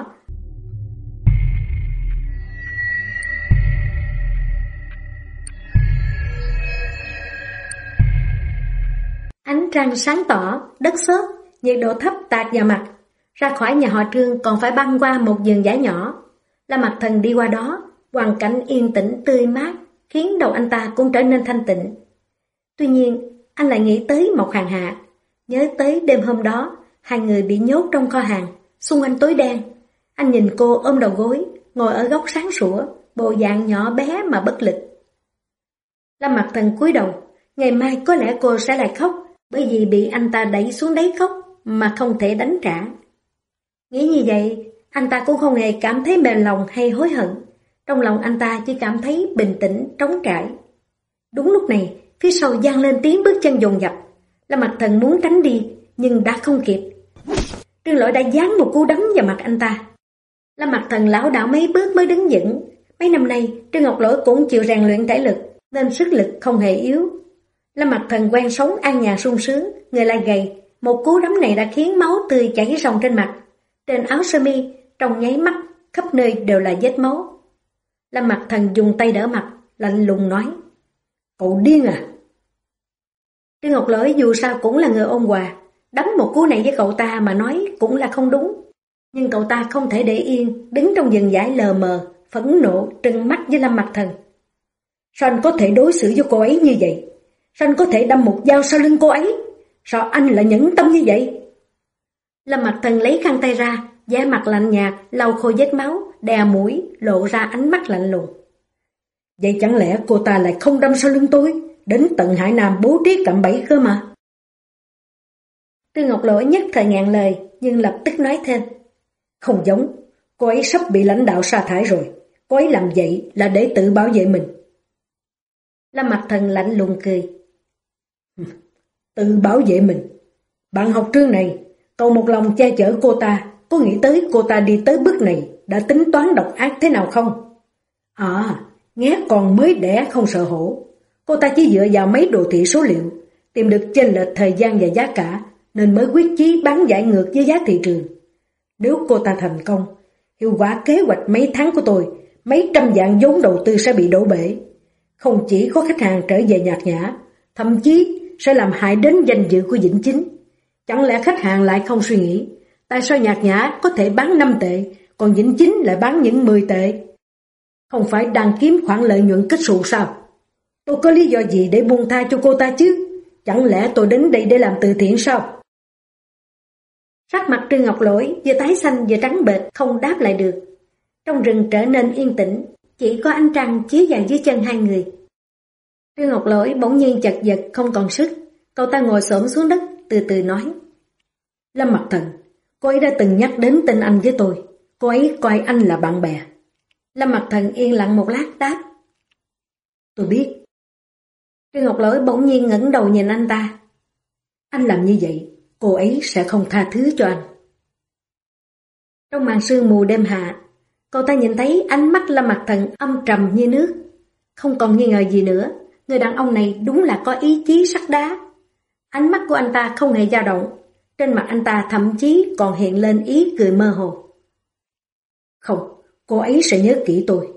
Ánh trăng sáng tỏ, đất xốp, nhiệt độ thấp tạt vào mặt. Ra khỏi nhà họ Trương còn phải băng qua một vườn dã nhỏ. Lâm Mặc Thần đi qua đó, hoàn cảnh yên tĩnh tươi mát, khiến đầu anh ta cũng trở nên thanh tịnh. Tuy nhiên, anh lại nghĩ tới Mộc Hàng Hạ, nhớ tới đêm hôm đó, hai người bị nhốt trong kho hàng, xung quanh tối đen. Anh nhìn cô ôm đầu gối, ngồi ở góc sáng sủa, bộ dạng nhỏ bé mà bất lực. Lâm Mặc Thần cúi đầu, ngày mai có lẽ cô sẽ lại khóc, bởi vì bị anh ta đẩy xuống đáy cốc mà không thể đánh trả. Nghĩ như vậy, anh ta cũng không hề cảm thấy mềm lòng hay hối hận. Trong lòng anh ta chỉ cảm thấy bình tĩnh, trống trải. Đúng lúc này, phía sau vang lên tiếng bước chân dồn dập. Lâm Mặc Thần muốn tránh đi, nhưng đã không kịp. Trương Lỗi đã giáng một cú đấm vào mặt anh ta. Lâm Mặc Thần lảo đảo mấy bước mới đứng vững. Mấy năm nay, Trương Ngọc Lỗi cũng chịu rèn luyện thể lực, nên sức lực không hề yếu. Lâm Mặc Thần quen sống an nhàn sung sướng, người lại gầy. Một cú đấm này đã khiến máu tươi chảy ròng trên mặt. Trên áo sơ mi, trong nháy mắt, khắp nơi đều là vết máu. Lâm Mặc Thần dùng tay đỡ mặt, lạnh lùng nói: "Cậu điên à?" Trương Ngọc Lỗi dù sao cũng là người ôn hòa, đấm một cú này với cậu ta mà nói cũng là không đúng. Nhưng cậu ta không thể để yên, đứng trong vườn dãi lờ mờ, phẫn nộ trừng mắt với Lâm Mặc Thần. Sao anh có thể đối xử với cô ấy như vậy? Sao anh có thể đâm một dao sau lưng cô ấy? Sao anh lại nhẫn tâm như vậy? Lâm Mặc Thần lấy khăn tay ra, da mặt lạnh nhạt, lau khô vết máu, đè mũi, lộ ra ánh mắt lạnh lùng. Vậy chẳng lẽ cô ta lại không đâm sau lưng tôi, đến tận Hải Nam bố trí cạm bẫy cơ mà? Trương Ngọc Lỗi nhất thời ngạn lời, nhưng lập tức nói thêm: Không giống, cô ấy sắp bị lãnh đạo sa thải rồi, cô ấy làm vậy là để tự bảo vệ mình. Lâm Mặc Thần lạnh lùng cười: Tự bảo vệ mình? Bạn học Trương này, cậu một lòng che chở cô ta, có nghĩ tới cô ta đi tới bước này đã tính toán độc ác thế nào không? À, nghe còn mới đẻ không sợ hổ. Cô ta chỉ dựa vào mấy đồ thị số liệu, tìm được chênh lệch thời gian và giá cả, nên mới quyết chí bán giải ngược với giá thị trường. Nếu cô ta thành công, hiệu quả kế hoạch mấy tháng của tôi, mấy trăm vạn vốn đầu tư sẽ bị đổ bể. Không chỉ có khách hàng trở về nhạt nhã, thậm chí sẽ làm hại đến danh dự của Vĩnh Chính. Chẳng lẽ khách hàng lại không suy nghĩ, tại sao nhạt nhã có thể bán 5 tệ, còn Vĩnh Chính lại bán những 10 tệ? Không phải đang kiếm khoản lợi nhuận kết xù sao? Tôi có lý do gì để buông tha cho cô ta chứ? Chẳng lẽ tôi đến đây để làm từ thiện sao? Sắc mặt Trương Ngọc Lỗi vừa tái xanh vừa trắng bệch, không đáp lại được. Trong rừng trở nên yên tĩnh, chỉ có ánh trăng chiếu vào dưới chân hai người. Trương Ngọc Lỗi bỗng nhiên chật vật không còn sức, cậu ta ngồi xổm xuống đất, từ từ nói: Lâm Mặc Thần, cô ấy đã từng nhắc đến tên anh với tôi, cô ấy coi anh là bạn bè. Lâm Mặc Thần yên lặng một lát đáp: Tôi biết. Trương Ngọc Lỗi bỗng nhiên ngẩng đầu nhìn anh ta: Anh làm như vậy, cô ấy sẽ không tha thứ cho anh. Trong màn sương mù đêm hạ, cậu ta nhìn thấy ánh mắt Lâm Mặc Thần âm trầm như nước. Không còn nghi ngờ gì nữa, người đàn ông này đúng là có ý chí sắt đá. Ánh mắt của anh ta không hề dao động, trên mặt anh ta thậm chí còn hiện lên ý cười mơ hồ. Không, cô ấy sẽ nhớ kỹ tôi.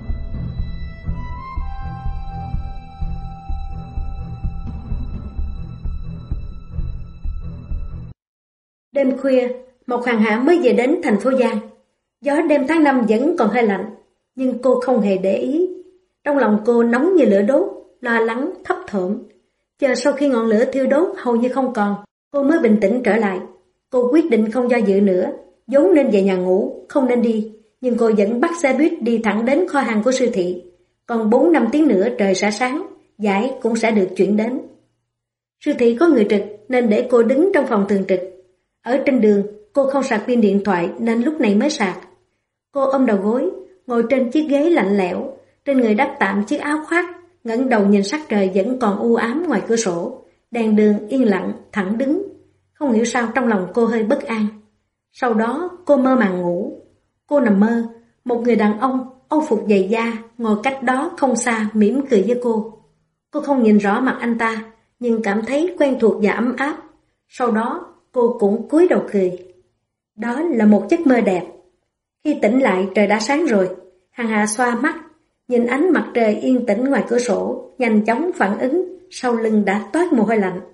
Đêm khuya, Mộc Hàng Hạ mới về đến thành phố Giang. Gió đêm tháng 5 vẫn còn hơi lạnh, nhưng cô không hề để ý. Trong lòng cô nóng như lửa đốt, lo lắng, thấp thỏm. Chờ sau khi ngọn lửa thiêu đốt hầu như không còn, cô mới bình tĩnh trở lại. Cô quyết định không do dự nữa, vốn nên về nhà ngủ, không nên đi. Nhưng cô vẫn bắt xe buýt đi thẳng đến kho hàng của siêu thị. Còn 4-5 tiếng nữa trời sẽ sáng, giải cũng sẽ được chuyển đến. Siêu thị có người trực, nên để cô đứng trong phòng thường trực. Ở trên đường, cô không sạc pin điện thoại nên lúc này mới sạc. Cô ôm đầu gối, ngồi trên chiếc ghế lạnh lẽo, trên người đắp tạm chiếc áo khoác, ngẩng đầu nhìn sắc trời vẫn còn u ám ngoài cửa sổ. Đèn đường yên lặng, thẳng đứng. Không hiểu sao trong lòng cô hơi bất an. Sau đó cô mơ màng ngủ. Cô nằm mơ, một người đàn ông âu phục dày da ngồi cách đó không xa mỉm cười với cô. Cô không nhìn rõ mặt anh ta, nhưng cảm thấy quen thuộc và ấm áp. Sau đó cô cũng cúi đầu cười. Đó là một giấc mơ đẹp. Khi tỉnh lại trời đã sáng rồi. Hằng Hà xoa mắt, nhìn ánh mặt trời yên tĩnh ngoài cửa sổ, nhanh chóng phản ứng, sau lưng đã toát mồ hôi lạnh.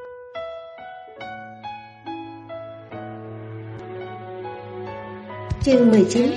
Chương 19.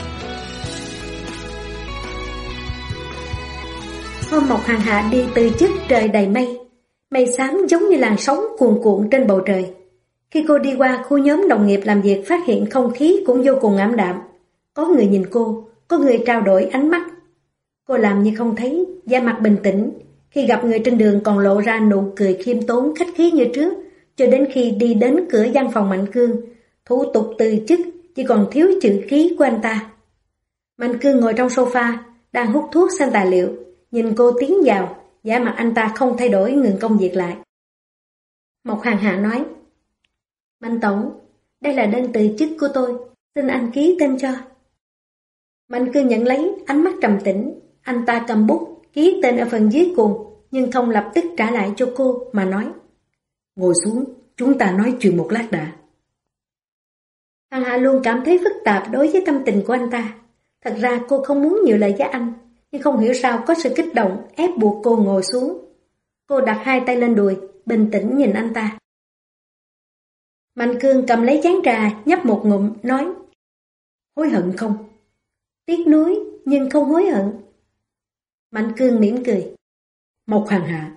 Hôm Mộc Hằng Hạ đi từ chức trời đầy mây. Mây xám giống như làn sóng cuồn cuộn trên bầu trời. Khi cô đi qua khu nhóm đồng nghiệp làm việc phát hiện không khí cũng vô cùng ảm đạm. Có người nhìn cô, có người trao đổi ánh mắt. Cô làm như không thấy, da mặt bình tĩnh. Khi gặp người trên đường còn lộ ra nụ cười khiêm tốn khách khí như trước, cho đến khi đi đến cửa văn phòng Mạnh Cương, thủ tục từ chức chỉ còn thiếu chữ ký của anh ta. Mạnh Cương ngồi trong sofa, đang hút thuốc xem tài liệu, nhìn cô tiến vào, vẻ mặt anh ta không thay đổi, ngừng công việc lại. Mộc Hằng Hạ nói: Mạnh Tổng, đây là đơn từ chức của tôi, xin anh ký tên cho. Mạnh Cương nhận lấy, ánh mắt trầm tĩnh. Anh ta cầm bút, ký tên ở phần dưới cùng, nhưng không lập tức trả lại cho cô, mà nói: Ngồi xuống, chúng ta nói chuyện một lát đã. Hằng Hạ luôn cảm thấy phức tạp đối với tâm tình của anh ta. Thật ra cô không muốn nhiều lời với anh, nhưng không hiểu sao có sự kích động ép buộc cô ngồi xuống. Cô đặt hai tay lên đùi, bình tĩnh nhìn anh ta. Mạnh Cương cầm lấy chén trà, nhấp một ngụm, nói: Hối hận không? Tiếc nuối, nhưng không hối hận. Mạnh Cương mỉm cười: Mộc Hằng Hạ,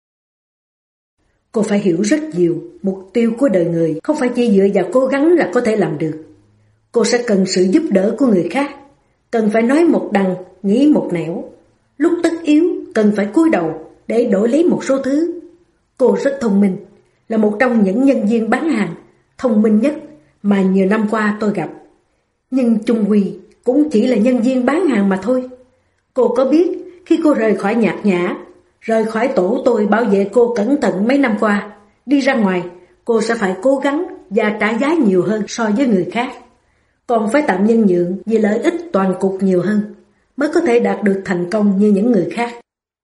cô phải hiểu rất nhiều, mục tiêu của đời người không phải chỉ dựa vào cố gắng là có thể làm được. Cô sẽ cần sự giúp đỡ của người khác, cần phải nói một đằng, nghĩ một nẻo. Lúc tất yếu, cần phải cúi đầu để đổi lấy một số thứ. Cô rất thông minh, là một trong những nhân viên bán hàng thông minh nhất mà nhiều năm qua tôi gặp. Nhưng chung quy cũng chỉ là nhân viên bán hàng mà thôi. Cô có biết khi cô rời khỏi Nhạc Nhã, rời khỏi tổ tôi bảo vệ cô cẩn thận mấy năm qua, đi ra ngoài cô sẽ phải cố gắng và trả giá nhiều hơn so với người khác. Còn phải tạm nhân nhượng vì lợi ích toàn cục nhiều hơn, mới có thể đạt được thành công như những người khác.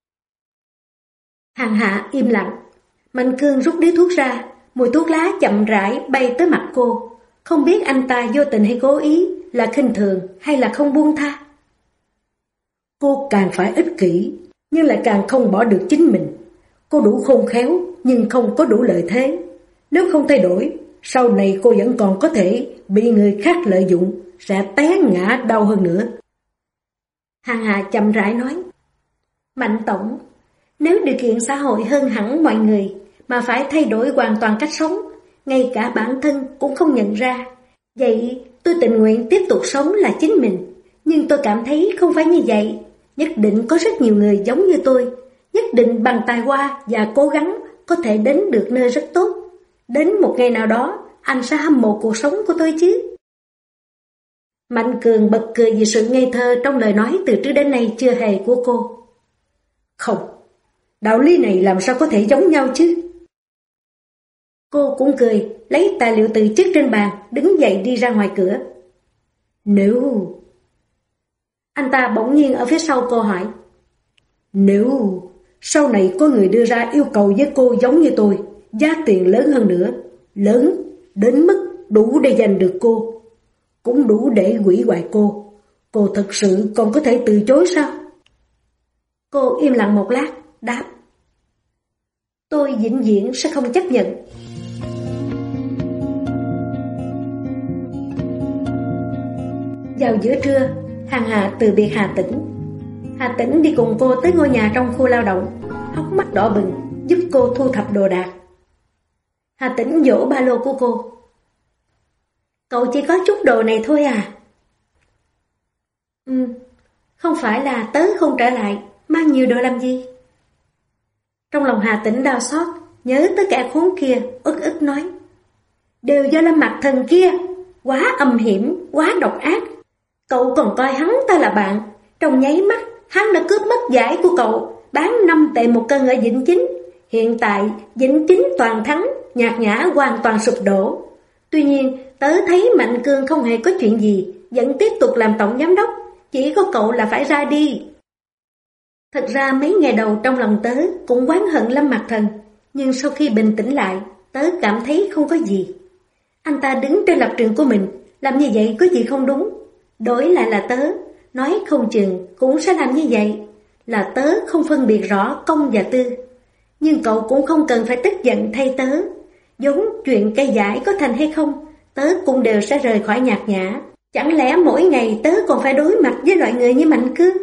Hằng Hạ im lặng. Mạnh Cương rút điếu thuốc ra, mùi thuốc lá chậm rãi bay tới mặt cô. Không biết anh ta vô tình hay cố ý, là khinh thường hay là không buông tha. Cô càng phải ích kỷ, nhưng lại càng không bỏ được chính mình. Cô đủ khôn khéo, nhưng không có đủ lợi thế. Nếu không thay đổi, sau này cô vẫn còn có thể bị người khác lợi dụng, sẽ té ngã đau hơn nữa. Hằng Hà chậm rãi nói: Mạnh Tổng, nếu điều kiện xã hội hơn hẳn mọi người mà phải thay đổi hoàn toàn cách sống, ngay cả bản thân cũng không nhận ra, vậy tôi tình nguyện tiếp tục sống là chính mình. Nhưng tôi cảm thấy không phải như vậy. Nhất định có rất nhiều người giống như tôi, nhất định bằng tài hoa và cố gắng có thể đến được nơi rất tốt. Đến một ngày nào đó, anh sẽ hâm mộ cuộc sống của tôi chứ. Mạnh Cường bật cười vì sự ngây thơ trong lời nói từ trước đến nay chưa hề của cô. Không, đạo lý này làm sao có thể giống nhau chứ? Cô cũng cười, lấy tài liệu từ chức trên bàn, đứng dậy đi ra ngoài cửa. Nếu... Anh ta bỗng nhiên ở phía sau cô hỏi: Nếu sau này có người đưa ra yêu cầu với cô giống như tôi, giá tiền lớn hơn nữa, lớn đến mức đủ để giành được cô, cũng đủ để hủy hoại cô thật sự còn có thể từ chối sao? Cô im lặng một lát, đáp: Tôi vĩnh viễn sẽ không chấp nhận. Vào giữa trưa, Hằng Hà từ biệt Hà Tĩnh. Hà Tĩnh đi cùng cô tới ngôi nhà trong khu lao động, hốc mắt đỏ bừng, giúp cô thu thập đồ đạc. Hà Tĩnh vỗ ba lô của cô: Cậu chỉ có chút đồ này thôi à? Không phải là tớ không trở lại, mang nhiều đồ làm gì? Trong lòng Hà Tĩnh đau xót, nhớ tới kẻ khốn kia, ức ức nói. Đều do Lâm Mặc Thần kia, quá âm hiểm, quá độc ác. Cậu còn coi hắn ta là bạn, trong nháy mắt hắn đã cướp mất giải của cậu, bán 5 tệ một cân ở Vĩnh Chính. Hiện tại Vĩnh Chính toàn thắng, Nhạc Nhã hoàn toàn sụp đổ. Tuy nhiên tớ thấy Mạnh Cương không hề có chuyện gì, vẫn tiếp tục làm tổng giám đốc, chỉ có cậu là phải ra đi. Thật ra mấy ngày đầu trong lòng tớ cũng oán hận Lâm Mặc Thần, nhưng sau khi bình tĩnh lại, tớ cảm thấy không có gì. Anh ta đứng trên lập trường của mình, làm như vậy có gì không đúng. Đổi lại là tớ, nói không chừng cũng sẽ làm như vậy. Là tớ không phân biệt rõ công và tư. Nhưng cậu cũng không cần phải tức giận thay tớ. Giống chuyện cây giải có thành hay không, tớ cũng đều sẽ rời khỏi Nhạc Nhã. Chẳng lẽ mỗi ngày tớ còn phải đối mặt với loại người như Mạnh Cương?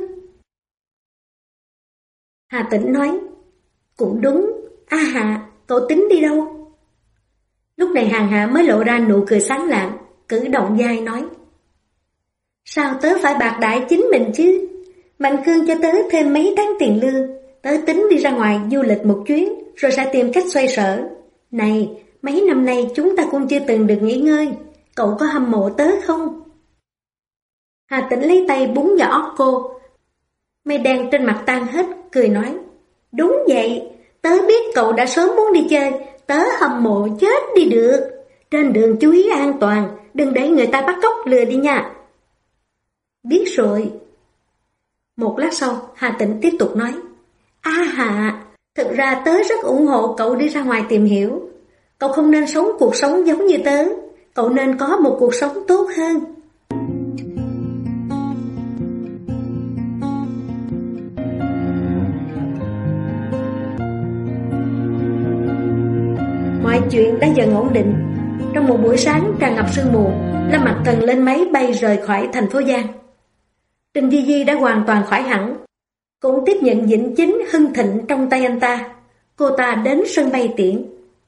Hà Tĩnh nói, cũng đúng, A Hà, cậu tính đi đâu? Lúc này Hàng Hạ mới lộ ra nụ cười sáng lạng, cử động vai nói, sao tớ phải bạc đãi chính mình chứ? Mạnh Cương cho tớ thêm mấy tháng tiền lương, tớ tính đi ra ngoài du lịch một chuyến, rồi sẽ tìm cách xoay sở. Này, mấy năm nay chúng ta cũng chưa từng được nghỉ ngơi, cậu có hâm mộ tớ không? Hà Tĩnh lấy tay búng vào óc cô. Mây đen trên mặt tan hết, cười nói, đúng vậy, tớ biết cậu đã sớm muốn đi chơi, tớ hâm mộ chết đi được. Trên đường chú ý an toàn, đừng để người ta bắt cóc lừa đi nha. Biết rồi. Một lát sau, Hà Tĩnh tiếp tục nói, A Hà, thực ra tớ rất ủng hộ cậu đi ra ngoài tìm hiểu. Cậu không nên sống cuộc sống giống như tớ, cậu nên có một cuộc sống tốt hơn. Mọi chuyện đã dần ổn định. Trong một buổi sáng tràn ngập sương mù, Lâm Mặc Thần lên máy bay rời khỏi thành phố Giang. Trình Di Di đã hoàn toàn khỏi hẳn, cũng tiếp nhận Vĩnh Chính hưng thịnh trong tay anh ta. Cô ta đến sân bay tiễn.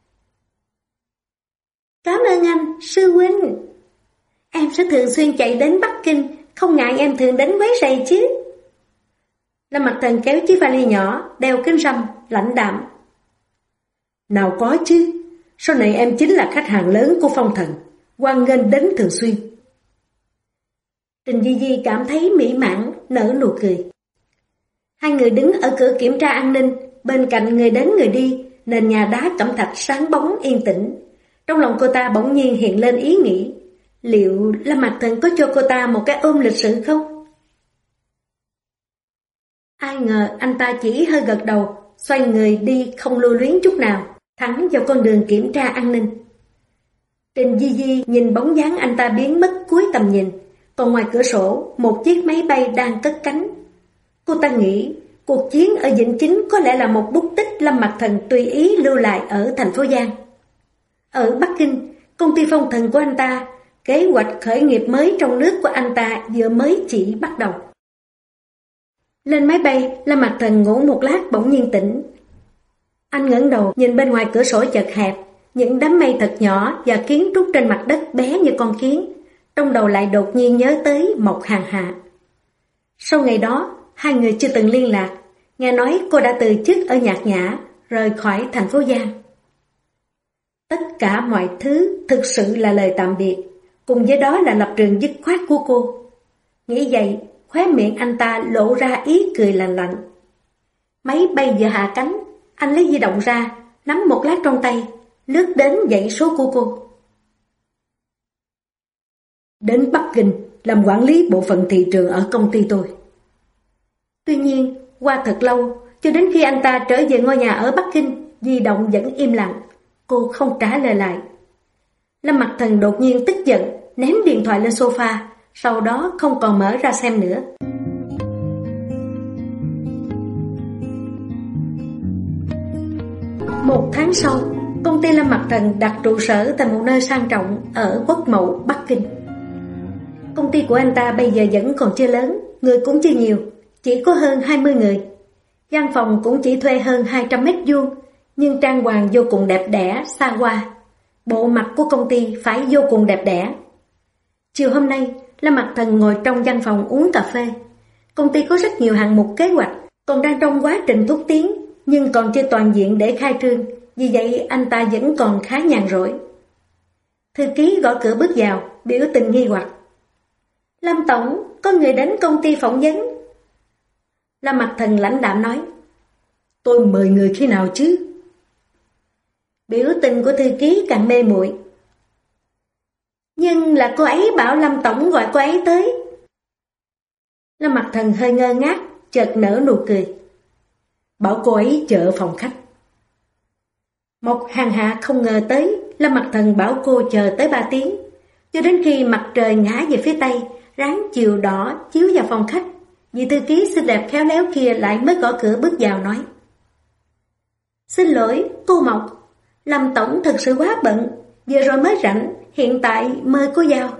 Cảm ơn anh, sư huynh. Em sẽ thường xuyên chạy đến Bắc Kinh, không ngại em thường đến quấy rầy chứ. Lâm Mặc Thần kéo chiếc vali nhỏ, đeo kính râm, lãnh đạm. Nào có chứ, sau này em chính là khách hàng lớn của Phong Thần, hoan nghênh đến thường xuyên. Trình Di Di cảm thấy mỹ mãn, nở nụ cười. Hai người đứng ở cửa kiểm tra an ninh, bên cạnh người đến người đi, nền nhà đá cẩm thạch sáng bóng yên tĩnh. Trong lòng cô ta bỗng nhiên hiện lên ý nghĩ, liệu Lâm Mặc Thần có cho cô ta một cái ôm lịch sự không? Ai ngờ anh ta chỉ hơi gật đầu, xoay người đi không lưu luyến chút nào, thẳng vào con đường kiểm tra an ninh. Trình Di Di nhìn bóng dáng anh ta biến mất cuối tầm nhìn, còn ngoài cửa sổ một chiếc máy bay đang cất cánh. Cô ta nghĩ cuộc chiến ở Vĩnh Chính có lẽ là một bút tích Lâm Mặc Thần tùy ý lưu lại ở thành phố Giang. Ở Bắc Kinh, công ty Phong Thần của anh ta, kế hoạch khởi nghiệp mới trong nước của anh ta vừa mới chỉ bắt đầu. Lên máy bay, Lâm Mặc Thần ngủ một lát bỗng nhiên tỉnh. Anh ngẩng đầu nhìn bên ngoài cửa sổ chật hẹp, những đám mây thật nhỏ và kiến trúc trên mặt đất bé như con kiến. Trong đầu lại đột nhiên nhớ tới Mộc Hàng Hạ. Sau ngày đó, hai người chưa từng liên lạc. Nghe nói cô đã từ chức ở Nhạc Nhã, rời khỏi thành phố Giang. Tất cả mọi thứ thực sự là lời tạm biệt, cùng với đó là lập trường dứt khoát của cô. Nghĩ vậy, khóe miệng anh ta lộ ra ý cười lạnh lạnh. Máy bay vừa hạ cánh, anh lấy di động ra, nắm một lát trong tay, lướt đến dãy số của cô. Đến Bắc Kinh, làm quản lý bộ phận thị trường ở công ty tôi. Tuy nhiên, qua thật lâu, cho đến khi anh ta trở về ngôi nhà ở Bắc Kinh, di động vẫn im lặng, cô không trả lời lại. Lâm Mặc Thần đột nhiên tức giận, ném điện thoại lên sofa, sau đó không còn mở ra xem nữa. Một tháng sau, công ty Lâm Mặc Thần đặt trụ sở tại một nơi sang trọng ở Quốc Mậu, Bắc Kinh. Công ty của anh ta bây giờ vẫn còn chưa lớn, người cũng chưa nhiều, chỉ có hơn 20 người. Văn phòng cũng chỉ thuê hơn 200 mét vuông, nhưng trang hoàng vô cùng đẹp đẽ, xa hoa. Bộ mặt của công ty phải vô cùng đẹp đẽ. Chiều hôm nay, Lâm Mặc Thần ngồi trong văn phòng uống cà phê. Công ty có rất nhiều hạng mục kế hoạch, còn đang trong quá trình thúc tiến, nhưng còn chưa toàn diện để khai trương, vì vậy anh ta vẫn còn khá nhàn rỗi. Thư ký gõ cửa bước vào, biểu tình nghi hoặc. Lâm Tổng, có người đến công ty phỏng vấn. Lâm Mặc Thần lãnh đạm nói. Tôi mời người khi nào chứ? Biểu tình của thư ký càng mê muội. Nhưng là cô ấy bảo Lâm Tổng gọi cô ấy tới. Lâm Mặc Thần hơi ngơ ngác, chợt nở nụ cười. Bảo cô ấy chờ phòng khách. Một hàng hạ không ngờ tới, Lâm Mặc Thần bảo cô chờ tới 3 tiếng, cho đến khi mặt trời ngã về phía tây, ráng chiều đỏ chiếu vào phòng khách, vị thư ký xinh đẹp khéo léo kia lại mới gõ cửa bước vào nói. Xin lỗi, cô Mộc, Lâm Tổng thật sự quá bận, vừa rồi mới rảnh, hiện tại mời cô vào.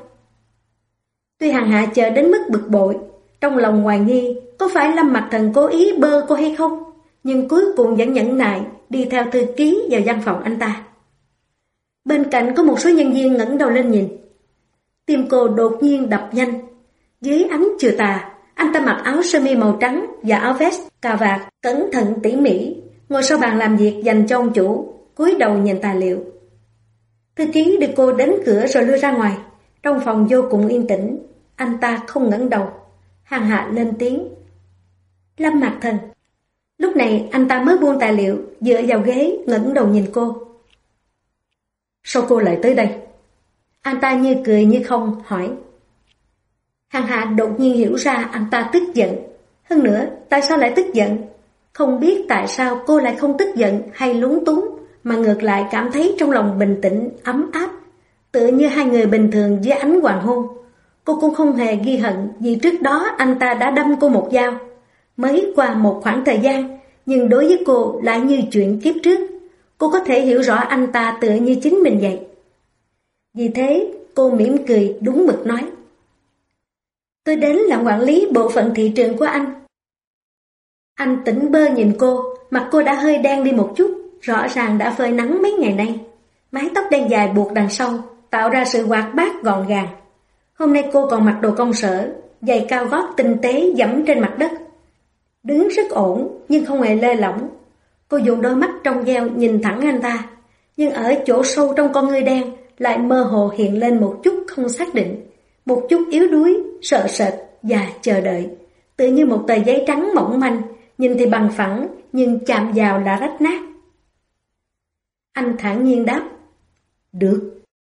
Tuy hàng hạ chờ đến mức bực bội, trong lòng hoài nghi có phải Lâm Mặc Thần cố ý bơ cô hay không, nhưng cuối cùng vẫn nhẫn nại đi theo thư ký vào văn phòng anh ta. Bên cạnh có một số nhân viên ngẩng đầu lên nhìn. Tim cô đột nhiên đập nhanh. Dưới ánh chiều tà, anh ta mặc áo sơ mi màu trắng và áo vest, cà vạt, cẩn thận tỉ mỉ, ngồi sau bàn làm việc dành cho ông chủ, cúi đầu nhìn tài liệu. Thư ký đưa cô đến cửa rồi lui ra ngoài. Trong phòng vô cùng yên tĩnh, anh ta không ngẩng đầu. Hàng hạ lên tiếng. Lâm Mặc Thần. Lúc này anh ta mới buông tài liệu, dựa vào ghế, ngẩng đầu nhìn cô. Sao cô lại tới đây? Anh ta như cười như không, hỏi. Hàng hạ đột nhiên hiểu ra anh ta tức giận. Hơn nữa, tại sao lại tức giận? Không biết tại sao cô lại không tức giận hay lúng túng, mà ngược lại cảm thấy trong lòng bình tĩnh, ấm áp, tựa như hai người bình thường dưới ánh hoàng hôn. Cô cũng không hề ghi hận vì trước đó anh ta đã đâm cô một dao. Mới qua một khoảng thời gian, nhưng đối với cô lại như chuyện kiếp trước. Cô có thể hiểu rõ anh ta tựa như chính mình vậy. Vì thế, cô mỉm cười đúng mực nói. Tôi đến làm quản lý bộ phận thị trường của anh. Anh tỉnh bơ nhìn cô, mặt cô đã hơi đen đi một chút, rõ ràng đã phơi nắng mấy ngày nay. Mái tóc đen dài buộc đằng sau, tạo ra sự hoạt bát gọn gàng. Hôm nay cô còn mặc đồ công sở, giày cao gót tinh tế dẫm trên mặt đất. Đứng rất ổn nhưng không hề lơi lỏng. Cô dùng đôi mắt trong veo nhìn thẳng anh ta, nhưng ở chỗ sâu trong con ngươi đen lại mơ hồ hiện lên một chút không xác định, một chút yếu đuối, sợ sệt và chờ đợi, tự như một tờ giấy trắng mỏng manh, nhìn thì bằng phẳng nhưng chạm vào là rách nát. Anh thản nhiên đáp, được.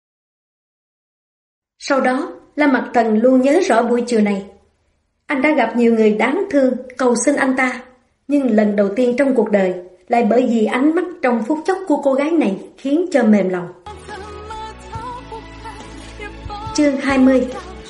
Sau đó, Lâm Mặc Thần luôn nhớ rõ buổi chiều này. Anh đã gặp nhiều người đáng thương cầu xin anh ta, nhưng lần đầu tiên trong cuộc đời lại bởi vì ánh mắt trong phút chốc của cô gái này khiến cho mềm lòng. Chương 20.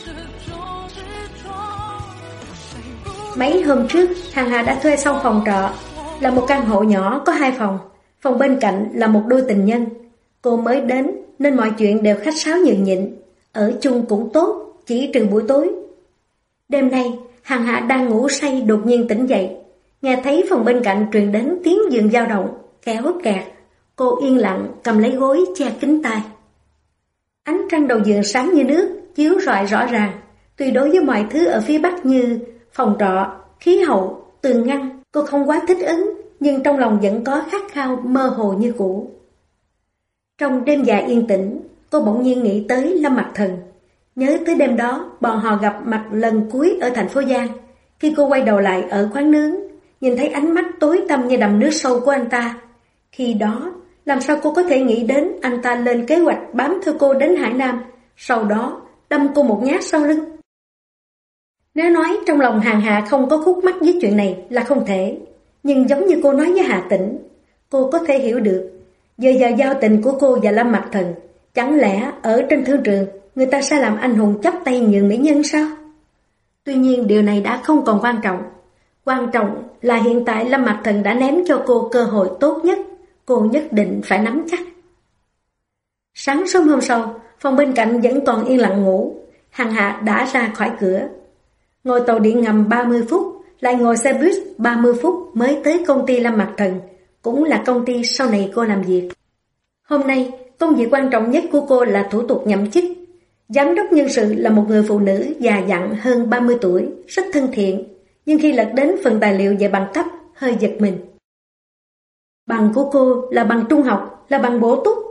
Mấy hôm trước, Hàng Hà đã thuê xong phòng trọ, là một căn hộ nhỏ có 2 phòng, phòng bên cạnh là một đôi tình nhân. Cô mới đến nên mọi chuyện đều khách sáo nhường nhịn, ở chung cũng tốt, chỉ trừ buổi tối. Đêm nay, Hàng Hạ đang ngủ say đột nhiên tỉnh dậy, nghe thấy phòng bên cạnh truyền đến tiếng giường dao động, kéo kẹt. Cô yên lặng cầm lấy gối che kín tai. Ánh trăng đầu giường sáng như nước, chiếu rọi rõ ràng. Tuy đối với mọi thứ ở phía bắc như phòng trọ, khí hậu, tường ngăn, cô không quá thích ứng, nhưng trong lòng vẫn có khát khao mơ hồ như cũ. Trong đêm dài yên tĩnh, cô bỗng nhiên nghĩ tới Lâm Mặc Thần. Nhớ tới đêm đó, bọn họ gặp mặt lần cuối ở thành phố Giang. Khi cô quay đầu lại ở quán nướng, nhìn thấy ánh mắt tối tăm như đầm nước sâu của anh ta. Khi đó, làm sao cô có thể nghĩ đến anh ta lên kế hoạch bám theo cô đến Hải Nam, sau đó đâm cô một nhát sau lưng? Nếu nói trong lòng Hàng Hạ không có khúc mắc với chuyện này là không thể, nhưng giống như cô nói với Hà Tĩnh, cô có thể hiểu được. Giờ giao tình của cô và Lâm Mặc Thần, chẳng lẽ ở trên thương trường người ta sẽ làm anh hùng chắp tay nhường mỹ nhân sao? Tuy nhiên điều này đã không còn quan trọng. Quan trọng là hiện tại Lâm Mặc Thần đã ném cho cô cơ hội tốt nhất, cô nhất định phải nắm chắc. Sáng sớm hôm sau, phòng bên cạnh vẫn còn yên lặng ngủ. Hàng Hạ đã ra khỏi cửa. Ngồi tàu điện ngầm 30 phút, lại ngồi xe buýt 30 phút mới tới công ty Lâm Mặc Thần, cũng là công ty sau này cô làm việc. Hôm nay, công việc quan trọng nhất của cô là thủ tục nhậm chức. Giám đốc nhân sự là một người phụ nữ già dặn hơn 30 tuổi, rất thân thiện, nhưng khi lật đến phần tài liệu về bằng cấp, hơi giật mình. Bằng của cô là bằng trung học, là bằng bổ túc.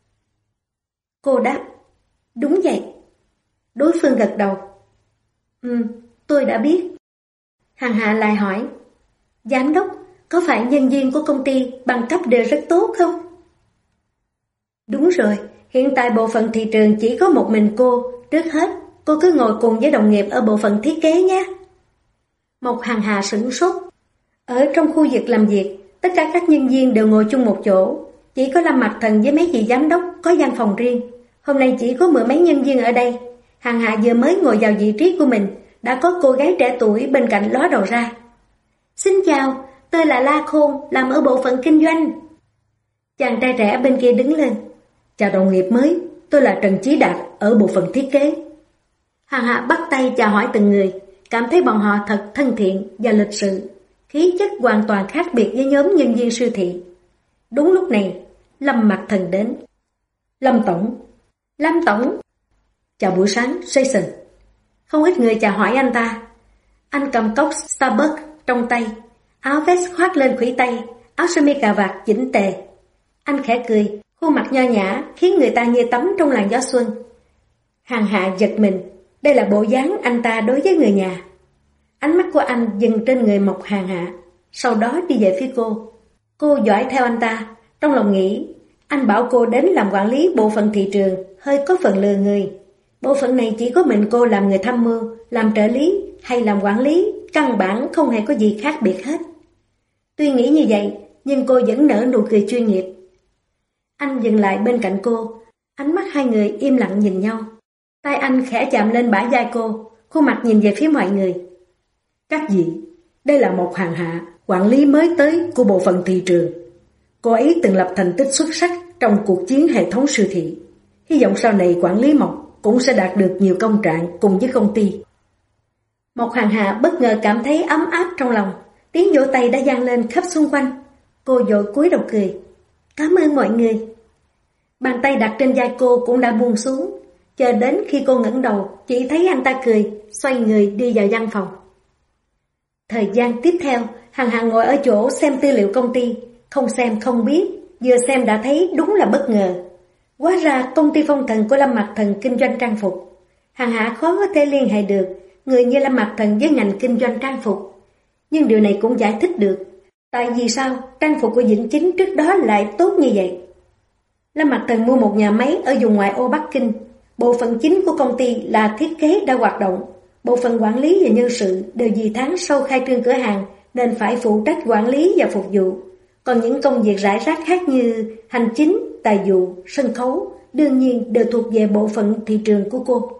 Cô đáp, đúng vậy. Đối phương gật đầu. Tôi đã biết. Hằng Hạ lại hỏi, giám đốc, có phải nhân viên của công ty bằng cấp đều rất tốt không? Đúng rồi, hiện tại bộ phận thị trường chỉ có một mình cô. Trước hết, cô cứ ngồi cùng với đồng nghiệp ở bộ phận thiết kế nhé. Mộc Hằng Hà sửng sốt. Ở trong khu vực làm việc, tất cả các nhân viên đều ngồi chung một chỗ. Chỉ có Lâm Mặc Thần với mấy vị giám đốc có văn phòng riêng. Hôm nay chỉ có 10 mấy nhân viên ở đây. Hằng Hạ vừa mới ngồi vào vị trí của mình, đã có cô gái trẻ tuổi bên cạnh ló đầu ra. Xin chào, tôi là La Khôn, làm ở bộ phận kinh doanh. Chàng trai trẻ bên kia đứng lên. Chào đồng nghiệp mới, tôi là Trần Chí Đạt ở bộ phận thiết kế. Hằng Hạ bắt tay chào hỏi từng người, cảm thấy bọn họ thật thân thiện và lịch sự, khí chất hoàn toàn khác biệt với nhóm nhân viên siêu thị. Đúng lúc này, Lâm Mặc Thần đến. Lâm Tổng. Chào buổi sáng, Jason. Không ít người chào hỏi anh ta. Anh cầm cốc Starbucks trong tay, áo vest khoác lên khuỷu tay, áo sơ mi cà vạt chỉnh tề. Anh khẽ cười, khuôn mặt nho nhã khiến người ta như tắm trong làn gió xuân. Hằng Hạ giật mình, đây là bộ dáng anh ta đối với người nhà. Ánh mắt của anh dừng trên người Mộc Hằng Hạ, sau đó đi về phía cô. Cô dõi theo anh ta, trong lòng nghĩ, anh bảo cô đến làm quản lý bộ phận thị trường, hơi có phần lừa người. Bộ phận này chỉ có mình cô làm người tham mưu, làm trợ lý hay làm quản lý, căn bản không hề có gì khác biệt hết. Tuy nghĩ như vậy, nhưng cô vẫn nở nụ cười chuyên nghiệp. Anh dừng lại bên cạnh cô, ánh mắt hai người im lặng nhìn nhau. Tay anh khẽ chạm lên bả vai cô, khuôn mặt nhìn về phía mọi người. Các vị, đây là Mộc Hằng Hạ, quản lý mới tới của bộ phận thị trường. Cô ấy từng lập thành tích xuất sắc trong cuộc chiến hệ thống siêu thị. Hy vọng sau này quản lý Mộc cũng sẽ đạt được nhiều công trạng cùng với công ty. Mộc Hằng Hạ bất ngờ cảm thấy ấm áp trong lòng, tiếng vỗ tay đã vang lên khắp xung quanh. Cô vội cúi đầu cười. Cảm ơn mọi người. Bàn tay đặt trên vai cô cũng đã buông xuống, chờ đến khi cô ngẩng đầu, chỉ thấy anh ta cười, xoay người đi vào văn phòng. Thời gian tiếp theo, Hằng Hạ ngồi ở chỗ xem tư liệu công ty, không xem không biết, vừa xem đã thấy đúng là bất ngờ. Hóa ra công ty Phong Thần của Lâm Mặc Thần kinh doanh trang phục. Hằng Hạ khó có thể liên hệ được người như Lâm Mặc Thần với ngành kinh doanh trang phục. Nhưng điều này cũng giải thích được, tại vì sao trang phục của Vĩnh Chính trước đó lại tốt như vậy. Lâm Mặc Thần mua một nhà máy ở vùng ngoại ô Bắc Kinh. Bộ phận chính của công ty là thiết kế đã hoạt động. Bộ phận quản lý và nhân sự đều vì tháng sau khai trương cửa hàng nên phải phụ trách quản lý và phục vụ. Còn những công việc rải rác khác như hành chính, tài vụ, sân khấu đương nhiên đều thuộc về bộ phận thị trường của cô.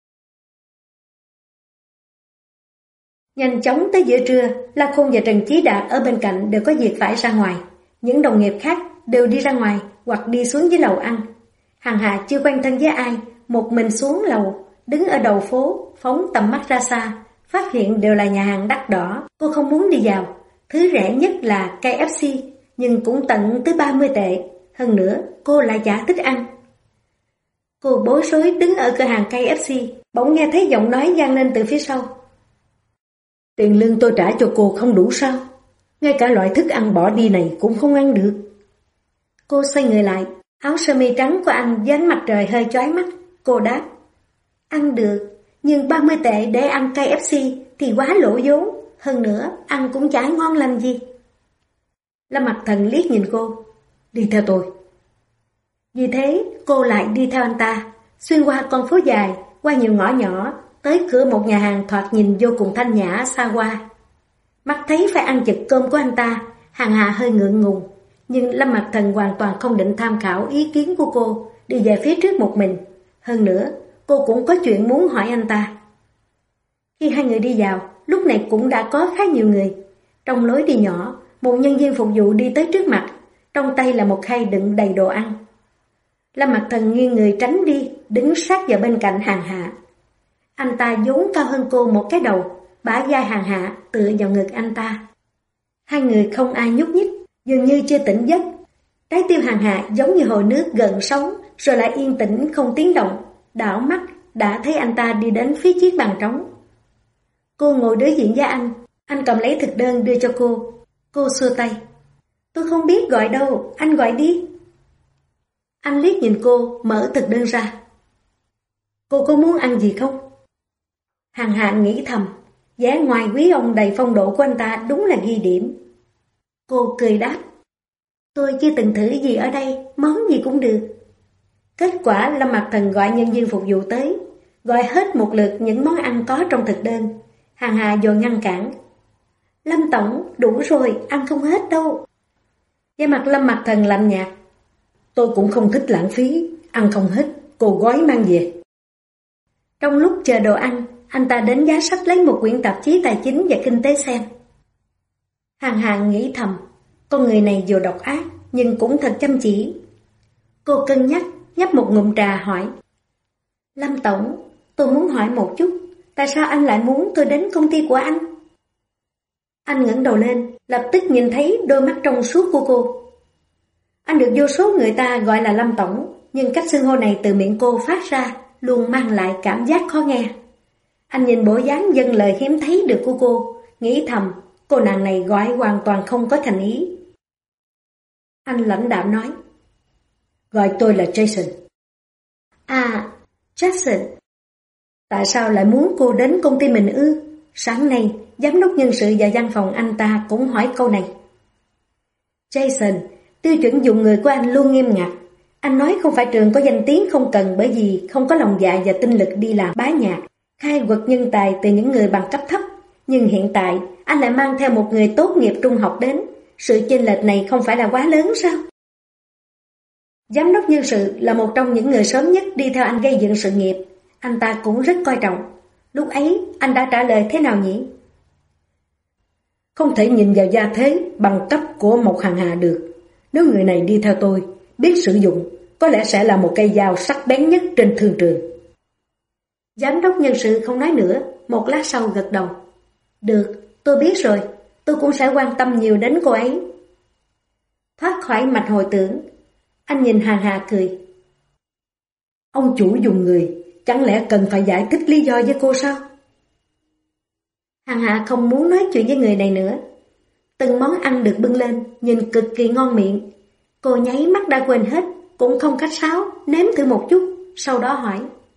Nhanh chóng tới giữa trưa, La Khôn và Trần Chí Đạt ở bên cạnh đều có việc phải ra ngoài. Những đồng nghiệp khác đều đi ra ngoài hoặc đi xuống dưới lầu ăn. Hằng Hạ chưa quen thân với ai, một mình xuống lầu, đứng ở đầu phố, phóng tầm mắt ra xa, phát hiện đều là nhà hàng đắt đỏ. Cô không muốn đi vào, thứ rẻ nhất là KFC, nhưng cũng tận tới 30 tệ. Hơn nữa, cô lại chả thích ăn. Cô bối rối đứng ở cửa hàng KFC, bỗng nghe thấy giọng nói vang lên từ phía sau. Tiền lương tôi trả cho cô không đủ sao? Ngay cả loại thức ăn bỏ đi này cũng không ăn được. Cô xoay người lại, áo sơ mi trắng của anh với ánh mặt trời hơi chói mắt. Cô đáp, ăn được, nhưng 30 tệ để ăn KFC thì quá lỗ vốn. Hơn nữa, ăn cũng chả ngon lành gì. Lâm Mặc Thần liếc nhìn cô, đi theo tôi. Vì thế, cô lại đi theo anh ta, xuyên qua con phố dài, qua nhiều ngõ nhỏ, tới cửa một nhà hàng thoạt nhìn vô cùng thanh nhã xa hoa. Mắt thấy phải ăn chực cơm của anh ta, Hằng Hạ hơi ngượng ngùng, nhưng Lâm Mặc Thần hoàn toàn không định tham khảo ý kiến của cô, đi về phía trước một mình. Hơn nữa, cô cũng có chuyện muốn hỏi anh ta. Khi hai người đi vào, lúc này cũng đã có khá nhiều người. Trong lối đi nhỏ, một nhân viên phục vụ đi tới trước mặt, trong tay là một khay đựng đầy đồ ăn. Lâm Mặc Thần nghiêng người tránh đi, đứng sát vào bên cạnh Hằng Hạ. Anh ta vốn cao hơn cô một cái đầu, bả vai Hằng Hạ tựa vào ngực anh ta. Hai người không ai nhúc nhích, dường như chưa tỉnh giấc. Trái tim Hằng Hạ giống như hồ nước gần sống, rồi lại yên tĩnh không tiếng động. Đảo mắt đã thấy anh ta đi đến phía chiếc bàn trống. Cô ngồi đối diện với anh cầm lấy thực đơn đưa cho cô. Cô xua tay. Tôi không biết gọi đâu, anh gọi đi. Anh liếc nhìn cô, mở thực đơn ra. Cô có muốn ăn gì không? Hằng Hạ nghĩ thầm, vẻ ngoài quý ông đầy phong độ của anh ta đúng là ghi điểm. Cô cười đáp, tôi chưa từng thử gì ở đây, món gì cũng được. Kết quả Lâm Mặc Thần gọi nhân viên phục vụ tới, gọi hết một lượt những món ăn có trong thực đơn. Hằng Hà dồn ngăn cản. Lâm tổng, đủ rồi, ăn không hết đâu. Da mặt Lâm Mặc Thần lạnh nhạt. Tôi cũng không thích lãng phí, ăn không hết, cô gói mang về. Trong lúc chờ đồ ăn, anh ta đến giá sách lấy một quyển tạp chí tài chính và kinh tế xem. Hằng Hà nghĩ thầm, con người này vừa độc ác nhưng cũng thật chăm chỉ. Cô cân nhắc, nhấp một ngụm trà hỏi. Lâm tổng, tôi muốn hỏi một chút, tại sao anh lại muốn tôi đến công ty của anh? Anh ngẩng đầu lên, lập tức nhìn thấy đôi mắt trong suốt của cô. Anh được vô số người ta gọi là Lâm tổng, nhưng cách xưng hô này từ miệng cô phát ra luôn mang lại cảm giác khó nghe. Anh nhìn bộ dáng dâng lời hiếm thấy được của cô, nghĩ thầm, cô nàng này gọi hoàn toàn không có thành ý. Anh lãnh đạm nói, gọi tôi là Jason. À, Jackson. Tại sao lại muốn cô đến công ty mình ư? Sáng nay, giám đốc nhân sự và văn phòng anh ta cũng hỏi câu này. Jason, tiêu chuẩn dùng người của anh luôn nghiêm ngặt. Anh nói không phải trường có danh tiếng không cần bởi vì không có lòng dạ và tinh lực đi làm bá nhạc, khai quật nhân tài từ những người bằng cấp thấp. Nhưng hiện tại, anh lại mang theo một người tốt nghiệp trung học đến. Sự chênh lệch này không phải là quá lớn sao? Giám đốc nhân sự là một trong những người sớm nhất đi theo anh gây dựng sự nghiệp. Anh ta cũng rất coi trọng. Lúc ấy, anh đã trả lời thế nào nhỉ? Không thể nhìn vào gia thế bằng cấp của một Hằng Hà được. Nếu người này đi theo tôi, biết sử dụng, có lẽ sẽ là một cây dao sắc bén nhất trên thương trường. Giám đốc nhân sự không nói nữa, một lát sau gật đầu. Được, tôi biết rồi, tôi cũng sẽ quan tâm nhiều đến cô ấy. Thoát khỏi mạch hồi tưởng, anh nhìn Hằng Hà cười. Ông chủ dùng người, chẳng lẽ cần phải giải thích lý do với cô sao? Hằng Hà không muốn nói chuyện với người này nữa. Từng món ăn được bưng lên, nhìn cực kỳ ngon miệng. Cô nháy mắt đã quên hết, cũng không khách sáo, nếm thử một chút, sau đó hỏi.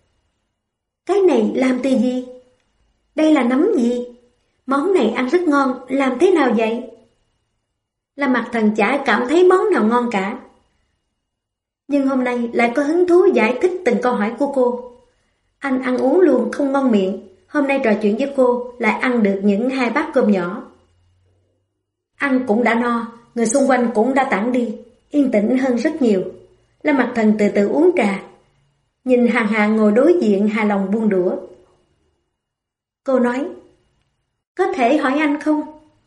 Cái này làm từ gì? Đây là nấm gì? Món này ăn rất ngon, làm thế nào vậy? Lâm Mặc Thần chả cảm thấy món nào ngon cả. Nhưng hôm nay lại có hứng thú giải thích từng câu hỏi của cô. Anh ăn uống luôn không ngon miệng, hôm nay trò chuyện với cô lại ăn được những 2 bát cơm nhỏ. Ăn cũng đã no, người xung quanh cũng đã tản đi, yên tĩnh hơn rất nhiều. Lâm Mặc Thần từ từ uống trà, nhìn Hằng Hà ngồi đối diện hài lòng buông đũa. Cô nói, có thể hỏi anh không?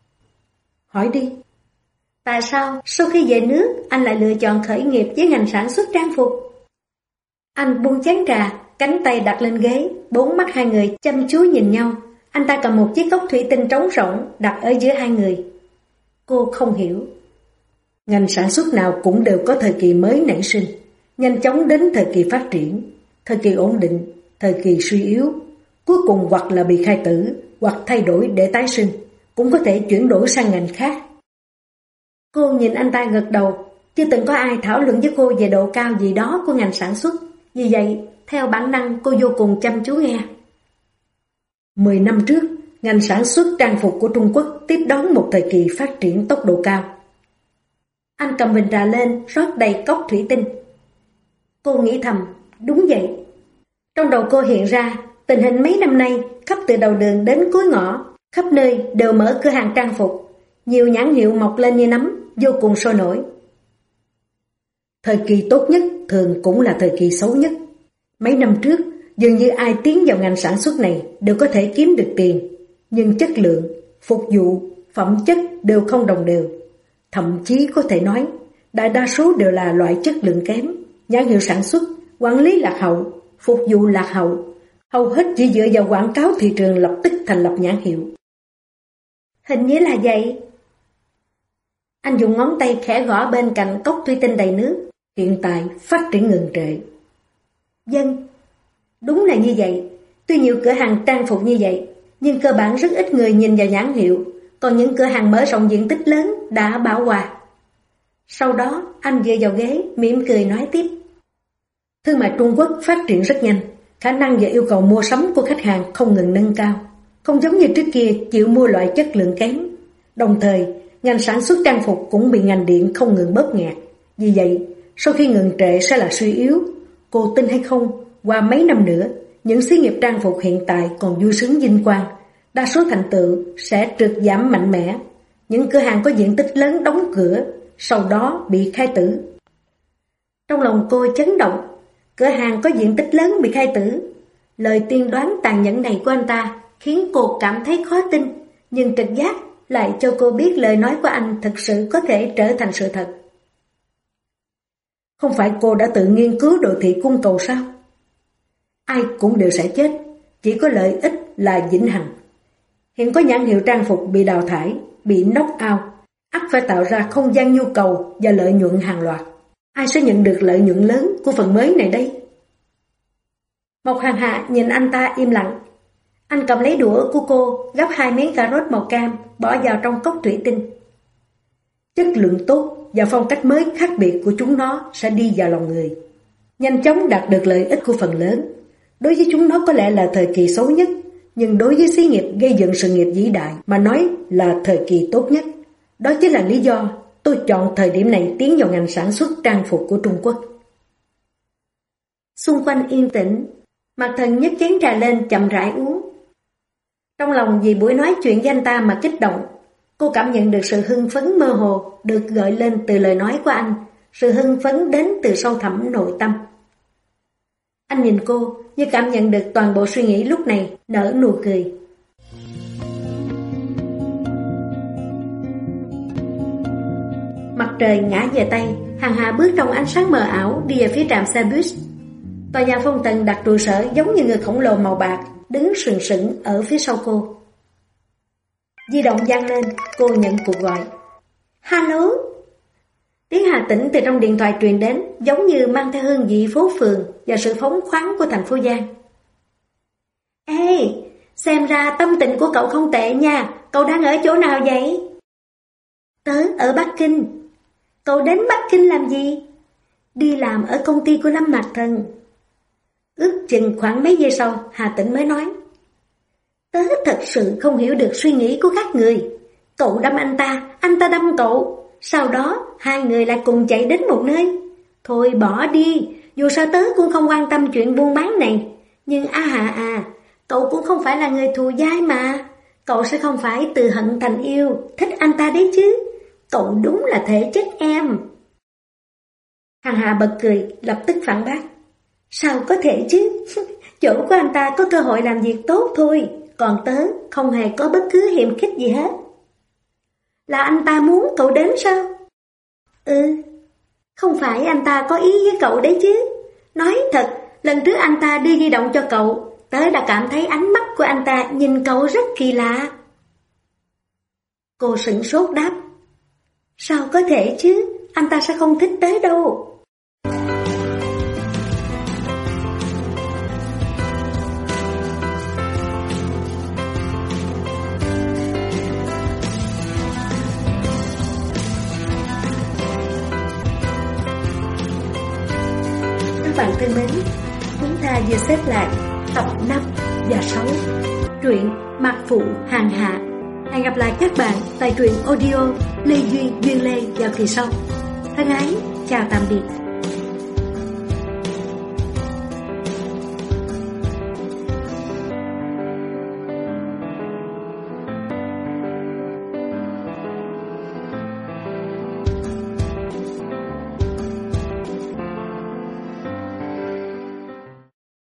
Hỏi đi. Tại sao sau khi về nước anh lại lựa chọn khởi nghiệp với ngành sản xuất trang phục? Anh buông chén trà, cánh tay đặt lên ghế, 4 mắt hai người chăm chú nhìn nhau. Anh ta cầm một chiếc cốc thủy tinh trống rỗng đặt ở giữa hai người. Cô không hiểu. Ngành sản xuất nào cũng đều có thời kỳ mới nảy sinh, nhanh chóng đến thời kỳ phát triển, thời kỳ ổn định, thời kỳ suy yếu, cuối cùng hoặc là bị khai tử, hoặc thay đổi để tái sinh, cũng có thể chuyển đổi sang ngành khác. Cô nhìn anh ta gật đầu, chưa từng có ai thảo luận với cô về độ cao gì đó của ngành sản xuất, vì vậy, theo bản năng cô vô cùng chăm chú nghe. 10 năm trước, ngành sản xuất trang phục của Trung Quốc tiếp đón một thời kỳ phát triển tốc độ cao. Anh cầm bình trà lên, rót đầy cốc thủy tinh. Cô nghĩ thầm, đúng vậy. Trong đầu cô hiện ra, tình hình mấy năm nay, khắp từ đầu đường đến cuối ngõ, khắp nơi đều mở cửa hàng trang phục. Nhiều nhãn hiệu mọc lên như nấm, vô cùng sôi nổi. Thời kỳ tốt nhất thường cũng là thời kỳ xấu nhất. Mấy năm trước, dường như ai tiến vào ngành sản xuất này đều có thể kiếm được tiền, nhưng chất lượng, phục vụ, phẩm chất đều không đồng đều. Thậm chí có thể nói, đại đa số đều là loại chất lượng kém, nhãn hiệu sản xuất, quản lý lạc hậu, phục vụ lạc hậu, hầu hết chỉ dựa vào quảng cáo thị trường lập tức thành lập nhãn hiệu. Hình như là vậy. Anh dùng ngón tay khẽ gõ bên cạnh cốc thủy tinh đầy nước. Hiện tại phát triển ngừng trệ. Vâng, đúng là như vậy. Tuy nhiều cửa hàng trang phục như vậy, nhưng cơ bản rất ít người nhìn vào nhãn hiệu, còn những cửa hàng mở rộng diện tích lớn đã bão hòa. Sau đó anh dựa vào ghế, mỉm cười nói tiếp. Thương mại Trung Quốc phát triển rất nhanh, khả năng và yêu cầu mua sắm của khách hàng không ngừng nâng cao, không giống như trước kia chịu mua loại chất lượng kém. Đồng thời, ngành sản xuất trang phục cũng bị ngành điện không ngừng bóp nghẹt. Vì vậy, sau khi ngừng trệ sẽ là suy yếu. Cô tin hay không, qua mấy năm nữa, những xí nghiệp trang phục hiện tại còn vui sướng vinh quang, đa số thành tựu sẽ trượt giảm mạnh mẽ. Những cửa hàng có diện tích lớn đóng cửa, sau đó bị khai tử. Trong lòng cô chấn động, cửa hàng có diện tích lớn bị khai tử. Lời tiên đoán tàn nhẫn này của anh ta khiến cô cảm thấy khó tin, nhưng trực giác lại cho cô biết lời nói của anh thực sự có thể trở thành sự thật. Không phải cô đã tự nghiên cứu đồ thị cung cầu sao? Ai cũng đều sẽ chết, chỉ có lợi ích là vĩnh hằng. Hiện có nhãn hiệu trang phục bị đào thải, bị knock out, ắt phải tạo ra không gian nhu cầu và lợi nhuận hàng loạt. Ai sẽ nhận được lợi nhuận lớn của phần mới này đây? Mộc Hàn Hạ nhìn anh ta im lặng. Anh cầm lấy đũa của cô, gắp 2 miếng cà rốt màu cam, bỏ vào trong cốc thủy tinh. Chất lượng tốt và phong cách mới khác biệt của chúng nó sẽ đi vào lòng người, nhanh chóng đạt được lợi ích của phần lớn. Đối với chúng nó có lẽ là thời kỳ xấu nhất, nhưng đối với xí nghiệp gây dựng sự nghiệp vĩ đại mà nói là thời kỳ tốt nhất. Đó chính là lý do tôi chọn thời điểm này tiến vào ngành sản xuất trang phục của Trung Quốc. Xung quanh yên tĩnh, Mạc Thần nhấc chén trà lên chậm rãi uống. Trong lòng vì buổi nói chuyện với anh ta mà kích động, cô cảm nhận được sự hưng phấn mơ hồ được gợi lên từ lời nói của anh, sự hưng phấn đến từ sâu thẳm nội tâm. Anh nhìn cô như cảm nhận được toàn bộ suy nghĩ lúc này, nở nụ cười. Mặt trời ngã về Tây, Hàn Hà bước trong ánh sáng mờ ảo đi về phía trạm xe bus. Tòa nhà Phong Tần đặt trụ sở giống như người khổng lồ màu bạc, đứng sừng sững ở phía sau cô. Di động vang lên, cô nhận cuộc gọi. Alo? Tiếng Hà Tĩnh từ trong điện thoại truyền đến, giống như mang theo hương vị phố phường và sự phóng khoáng của thành phố Giang. Ê, xem ra tâm tình của cậu không tệ nha, cậu đang ở chỗ nào vậy? Tớ ở Bắc Kinh. Cậu đến Bắc Kinh làm gì? Đi làm ở công ty của Lâm Mạc Thần. Ước chừng khoảng mấy giây sau, Hà Tĩnh mới nói. Tớ thật sự không hiểu được suy nghĩ của các người. Cậu đâm anh ta đâm cậu. Sau đó, hai người lại cùng chạy đến một nơi. Thôi bỏ đi, dù sao tớ cũng không quan tâm chuyện buôn bán này. Nhưng cậu cũng không phải là người thù dai mà. Cậu sẽ không phải từ hận thành yêu, thích anh ta đấy chứ. Cậu đúng là thể chất em. Hàn Hà bật cười, lập tức phản bác. Sao có thể chứ? Chỗ của anh ta có cơ hội làm việc tốt thôi, còn tớ không hề có bất cứ hiềm khích gì hết. Là anh ta muốn cậu đến sao? Không phải anh ta có ý với cậu đấy chứ. Nói thật, lần trước anh ta đưa di động cho cậu, tớ đã cảm thấy ánh mắt của anh ta nhìn cậu rất kỳ lạ. Cô sửng sốt đáp. Sao có thể chứ? Anh ta sẽ không thích tớ đâu. Các bạn thân mến, chúng ta vừa xếp lại tập 5 và 6 truyện Mạc Phụ Hàn Hạ. Hẹn gặp lại các bạn tại truyện audio Lê Duy Duyên Lê vào kỳ sau. Thân ái, chào tạm biệt.